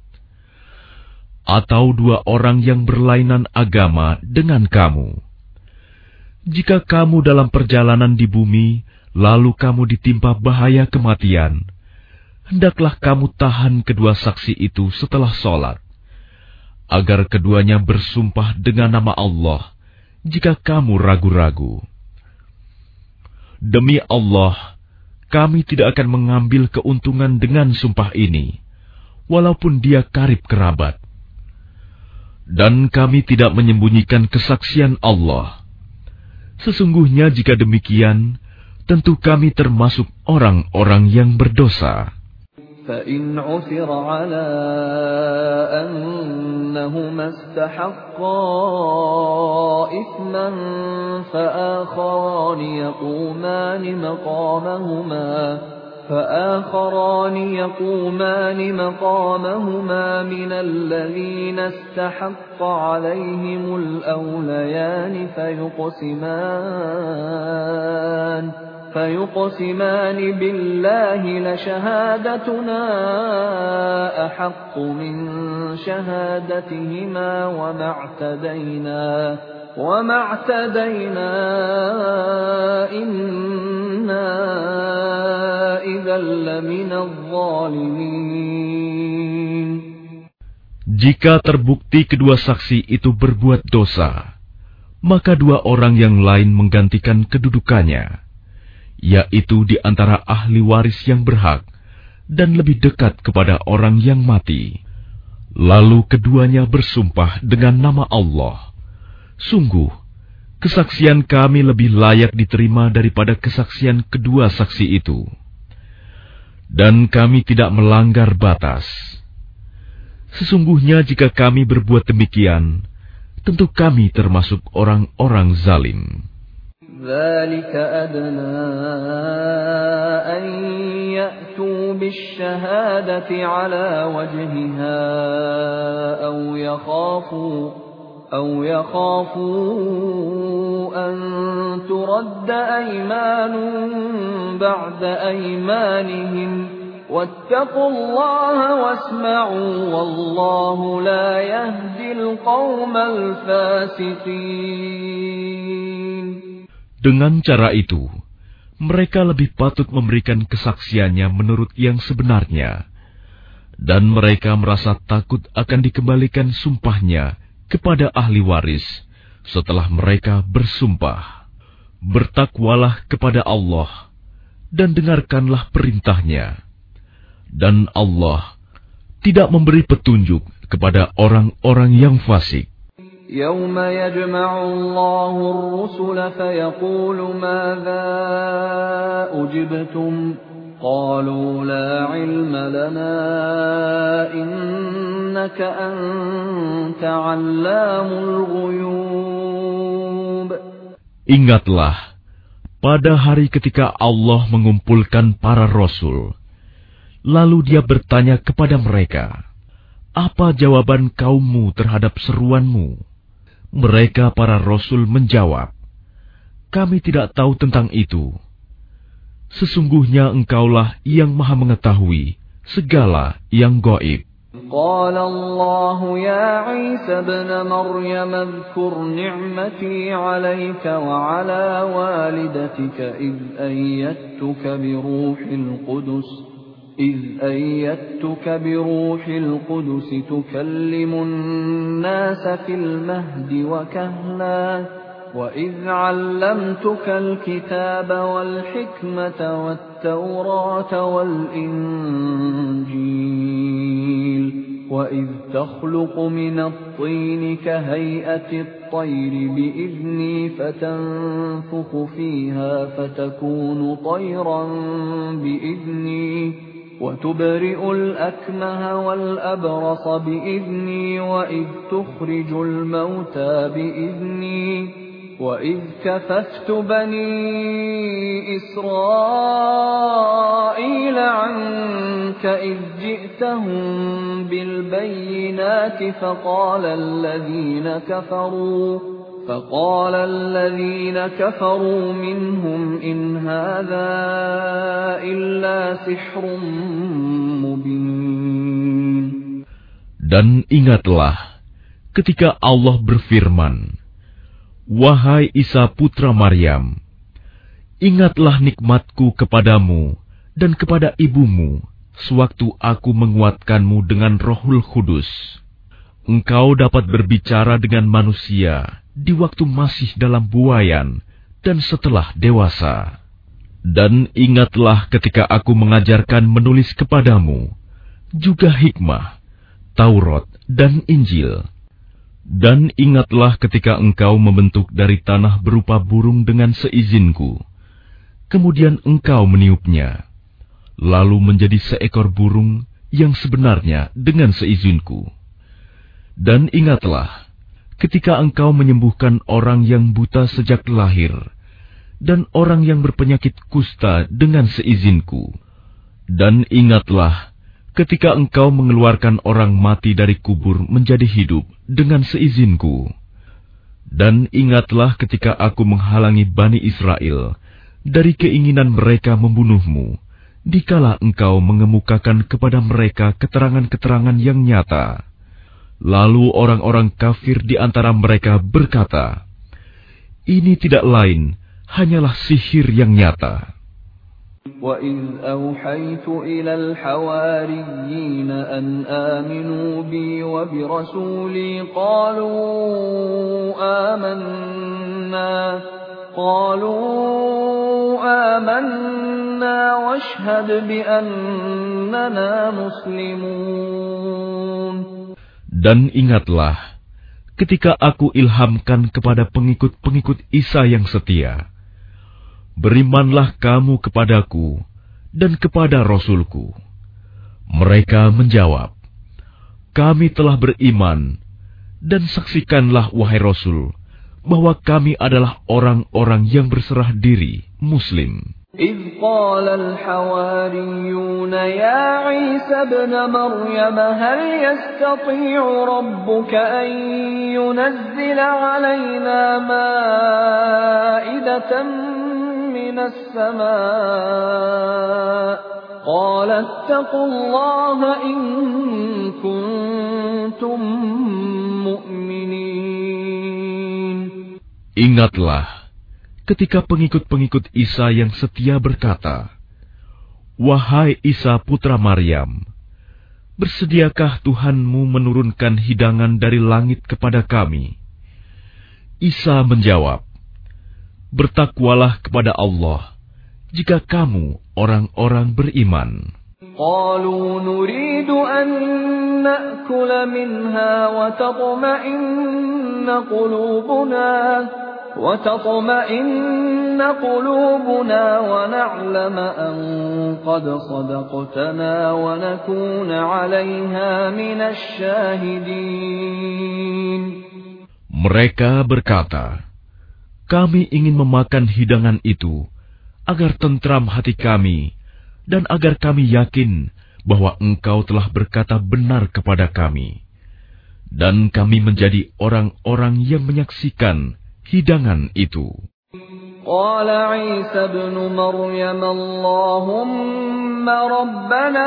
atau dua orang yang berlainan agama dengan kamu. Jika kamu dalam perjalanan di bumi, lalu kamu ditimpa bahaya kematian, hendaklah kamu tahan kedua saksi itu setelah sholat, agar keduanya bersumpah dengan nama Allah jika kamu ragu-ragu. Demi Allah, kami tidak akan mengambil keuntungan dengan sumpah ini, walaupun dia karib kerabat. Dan kami tidak menyembunyikan kesaksian Allah. Sesungguhnya jika demikian, tentu kami termasuk orang-orang yang berdosa. فإن عثر على أنهما استحقا إثما فآخران يقومان مقامهما فآخران يقومان مقامهما من الذين استحق عليهم الأوليان فيقسمان فيقسمان بالله لشهادتنا أحق من شهادتهما وما اعتدينا وما اعتدينا إنا إذا لمن الظالمين. Jika terbukti kedua saksi itu berbuat dosa, maka dua orang yang lain menggantikan kedudukannya, yaitu di antara ahli waris yang berhak dan lebih dekat kepada orang yang mati. Lalu keduanya bersumpah dengan nama Allah, sungguh, kesaksian kami lebih layak diterima daripada kesaksian kedua saksi itu. Dan kami tidak melanggar batas. Sesungguhnya jika kami berbuat demikian, tentu kami termasuk orang-orang zalim. ذلك أدنى أن يأتوا بالشهادة على وجهها أو يخافوا أو يخافوا أن ترد أيمان بعد أيمانهم واتقوا الله واسمعوا والله لا يهدي القوم الفاسقين. Dengan cara itu, mereka lebih patut memberikan kesaksiannya menurut yang sebenarnya, dan mereka merasa takut akan dikembalikan sumpahnya kepada ahli waris setelah mereka bersumpah. Bertakwalah kepada Allah dan dengarkanlah perintahnya, dan Allah tidak memberi petunjuk kepada orang-orang yang fasik. يوم يجمع الله الرسل فيقول ماذا أجبتم قالوا لا علم لنا إنك أنت علام الغيوب. Ingatlah, pada hari ketika Allah mengumpulkan para rasul, lalu Dia bertanya kepada mereka, apa jawaban kaummu terhadap seruanmu? Mereka para rasul menjawab, kami tidak tahu tentang itu. Sesungguhnya engkaulah yang maha mengetahui segala yang gaib. قال الله يا عيسى ابن مريم اذكر نعمتي عليك وعلى والدتك إذ أيدتك بروح القدس إذ أيدتك بروح القدس تكلم الناس في المهد وكهلا وإذ علمتك الكتاب والحكمة والتوراة والإنجيل وإذ تخلق من الطين كهيئة الطير بإذني فتنفخ فيها فتكون طيرا بإذني وتبرئ الأكمه والأبرص بإذني وإذ تخرج الموتى بإذني وإذ كففت بني إسرائيل عنك إذ جئتهم بالبينات فقال الذين كفروا فقال الذين كفروا منهم إن هذا إلا سحر مبين. Dan ingatlah ketika Allah berfirman, wahai Isa putra Maryam, ingatlah nikmatku kepadamu dan kepada ibumu sewaktu aku menguatkanmu dengan Rohul Kudus. Engkau dapat berbicara dengan manusia di waktu masih dalam buayan dan setelah dewasa. Dan ingatlah ketika aku mengajarkan menulis kepadamu, juga hikmah, Taurat dan Injil. Dan ingatlah ketika engkau membentuk dari tanah berupa burung dengan seizinku, kemudian engkau meniupnya, lalu menjadi seekor burung yang sebenarnya dengan seizinku. Dan ingatlah ketika engkau menyembuhkan orang yang buta sejak lahir, dan orang yang berpenyakit kusta dengan seizinku. Dan ingatlah ketika engkau mengeluarkan orang mati dari kubur menjadi hidup dengan seizinku. Dan ingatlah ketika aku menghalangi Bani Israel dari keinginan mereka membunuhmu, dikala engkau mengemukakan kepada mereka keterangan-keterangan yang nyata. Lalu orang-orang kafir di antara mereka berkata, ini tidak lain, hanyalah sihir yang nyata. وَإِذْ أَوْحَيْتُ إِلَى الْحَوَارِيِّينَ أَنْ آمِنُوا بِي وَبِرَسُولِي قَالُوا آمَنَّا قَالُوا آمَنَّا وَاشْهَدْ بِأَنَّنَا مُسْلِمُونَ. Dan ingatlah ketika aku ilhamkan kepada pengikut-pengikut Isa yang setia, berimanlah kamu kepadaku dan kepada Rasulku. Mereka menjawab, kami telah beriman, dan saksikanlah wahai Rasul, bahwa kami adalah orang-orang yang berserah diri, Muslim. إذ قال الحواريون يا عيسى ابن مريم هل يستطيع ربك أن ينزل علينا مائدة من السماء قال اتقوا الله إن كنتم مؤمنين. Ingatlah ketika pengikut-pengikut Isa yang setia berkata, wahai Isa putra Maryam, bersediakah Tuhanmu menurunkan hidangan dari langit kepada kami? Isa menjawab, bertakwalah kepada Allah jika kamu orang-orang beriman. قالوا نريد أن نأكل منها وتطمئن قلوبنا وتطمئن قلوبنا ونعلم أن قد صدقتنا ونكون عليها من الشاهدين. Mereka berkata, kami ingin memakan hidangan itu agar tentram hati kami dan agar kami yakin bahwa engkau telah berkata benar kepada kami, dan kami menjadi orang-orang yang menyaksikan hidangan itu. Qala Isa ibn Maryam Allahumma rabbana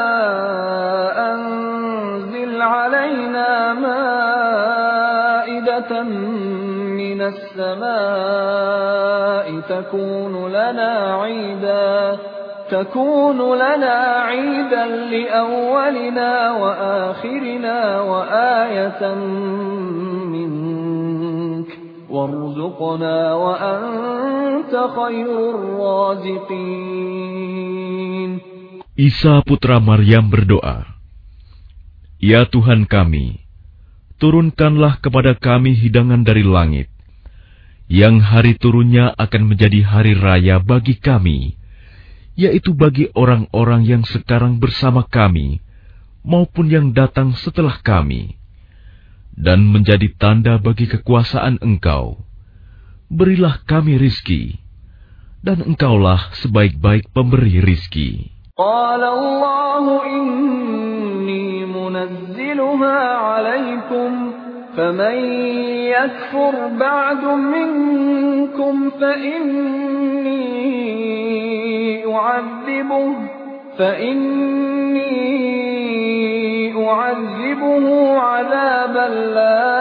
anzil alaina ma'idatan minas samaa'i takunu lana 'iidan تكون لنا عيدا لأولنا وآخرنا وآية منك وارزقنا وأنت خير الرازقين. Isa putra Maryam berdoa, ya Tuhan kami, turunkanlah kepada kami hidangan dari langit, yang hari turunnya akan menjadi hari raya bagi kami, yaitu bagi orang-orang yang sekarang bersama kami, maupun yang datang setelah kami, dan menjadi tanda bagi kekuasaan Engkau. Berilah kami rizki, dan Engkaulah sebaik-baik pemberi rizki. Qala Allahu inni munazziluha alaikum, faman yakfur ba'du minkum fa inni أعذبه فإني أعذبه عذابا لا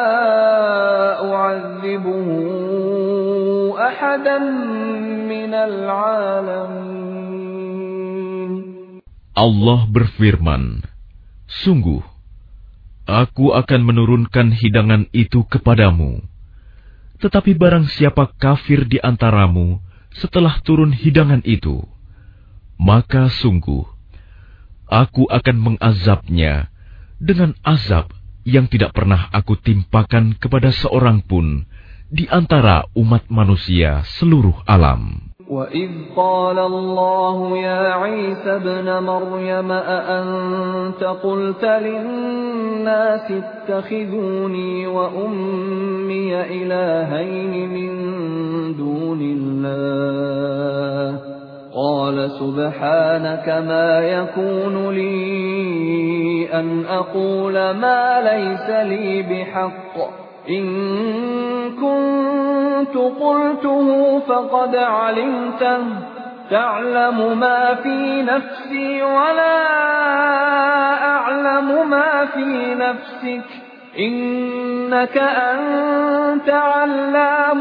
أعذبه أحدا من العالمين. Allah berfirman, sungguh, aku akan menurunkan hidangan itu kepadamu. Tetapi barang siapa kafir di antaramu setelah turun hidangan itu, maka sungguh aku akan mengazabnya dengan azab yang tidak pernah aku timpakan kepada seorang pun di antara umat manusia seluruh alam. وَإِذْ قَالَ اللَّهُ يَا عِيسَى ابْنَ مَرْيَمَ أَأَنْتَ قُلْتَ لِلنَّاسِ اتَّخِذُونِي وَأُمِّيَ إِلَٰهَيْنِ مِن دُونِ اللَّهِ قَالَ سُبْحَانَكَ مَا يَكُونُ لِي أَنْ أَقُولَ مَا لَيْسَ لِي بِحَقٍّ إِن كُنتُ قُلْتُهُ فَقَدْ عَلِمْتَهُ تَعْلَمُ مَا فِي نَفْسِي وَلَا أَعْلَمُ مَا فِي نَفْسِكَ إِنَّكَ أَنْتَ عَلَّامُ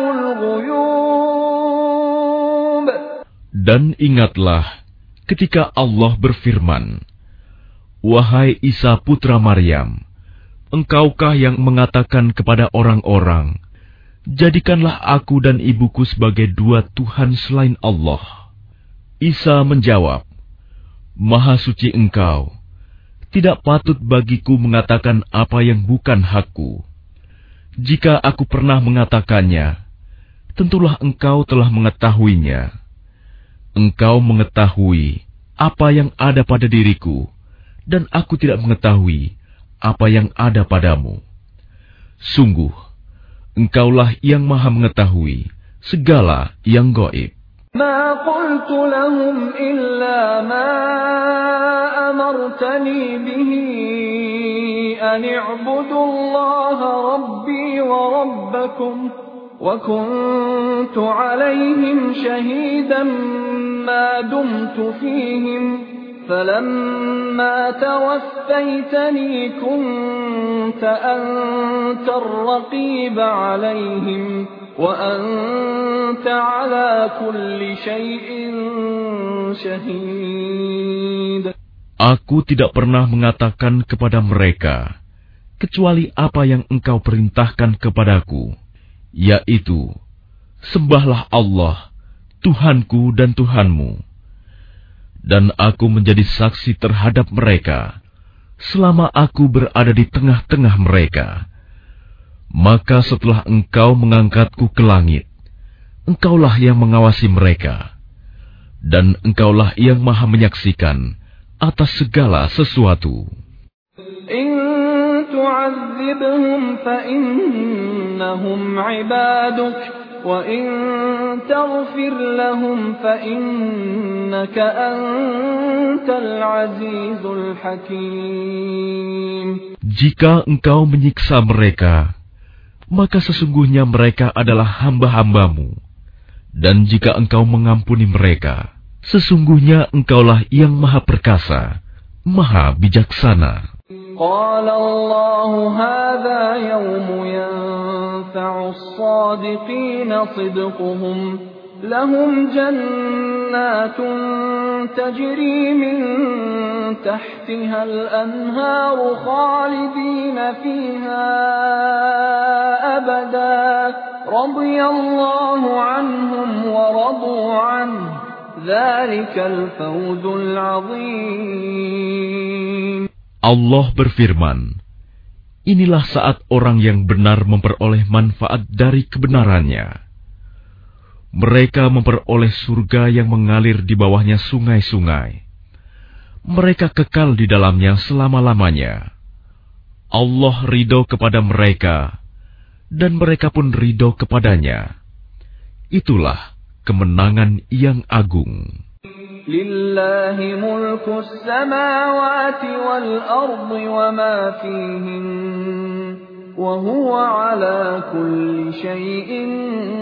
الْغُيُوبِ. Dan ingatlah ketika Allah berfirman, wahai Isa putra Maryam, engkaukah yang mengatakan kepada orang-orang, jadikanlah aku dan ibuku sebagai dua Tuhan selain Allah? Isa menjawab, Maha suci Engkau, Tidak patut bagiku mengatakan apa yang bukan hakku. Jika aku pernah mengatakannya, tentulah engkau telah mengetahuinya. Engkau mengetahui apa yang ada pada diriku, dan aku tidak mengetahui apa yang ada padamu. Sungguh, engkaulah yang maha mengetahui segala yang gaib. ما قلت لهم إلا ما أمرتني به أن اعبدوا الله ربي وربكم وكنت عليهم شهيدا ما دمت فيهم فلما توفيتني كنت أنت الرقيب عليهم وأنت على كل شيء شهيد. Aku tidak pernah mengatakan kepada mereka kecuali apa yang engkau perintahkan kepadaku, yaitu sembahlah Allah, Tuhanku dan Tuhanmu. Dan aku menjadi saksi terhadap mereka selama aku berada di tengah-tengah mereka. Maka setelah engkau mengangkatku ke langit, engkaulah yang mengawasi mereka, dan engkaulah yang maha menyaksikan atas segala sesuatu. In tu'adzibhum fa innahum 'ibaduk wa in taghfir lahum fa innaka antal 'azizul hakim. Jika engkau menyiksa mereka, maka sesungguhnya mereka adalah hamba-hambamu. Dan jika engkau mengampuni mereka, sesungguhnya engkaulah yang maha perkasa, maha bijaksana. Qala Allah hadha yawmu yanfa'u as-sadiqina sidquhum lahum jannatun tajri min tahtiha al-anharu khalidina fiha abada radiyallahu anhum wa radu anhu dzalikal fawzul 'azim. Allah berfirman, inilah saat orang yang benar memperoleh manfaat dari kebenarannya. Mereka memperoleh surga yang mengalir di bawahnya sungai-sungai. Mereka kekal di dalamnya selama-lamanya. Allah ridho kepada mereka, dan mereka pun ridho kepadanya. Itulah kemenangan yang agung. Lillahi mulku as-samawati wal ardi wa ma fihin wa huwa ala kulli syai'in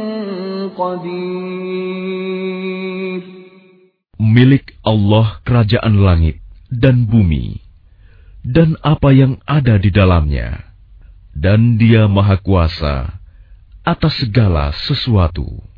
qadir. Milik Allah kerajaan langit dan bumi dan apa yang ada di dalamnya, dan Dia maha kuasa atas segala sesuatu.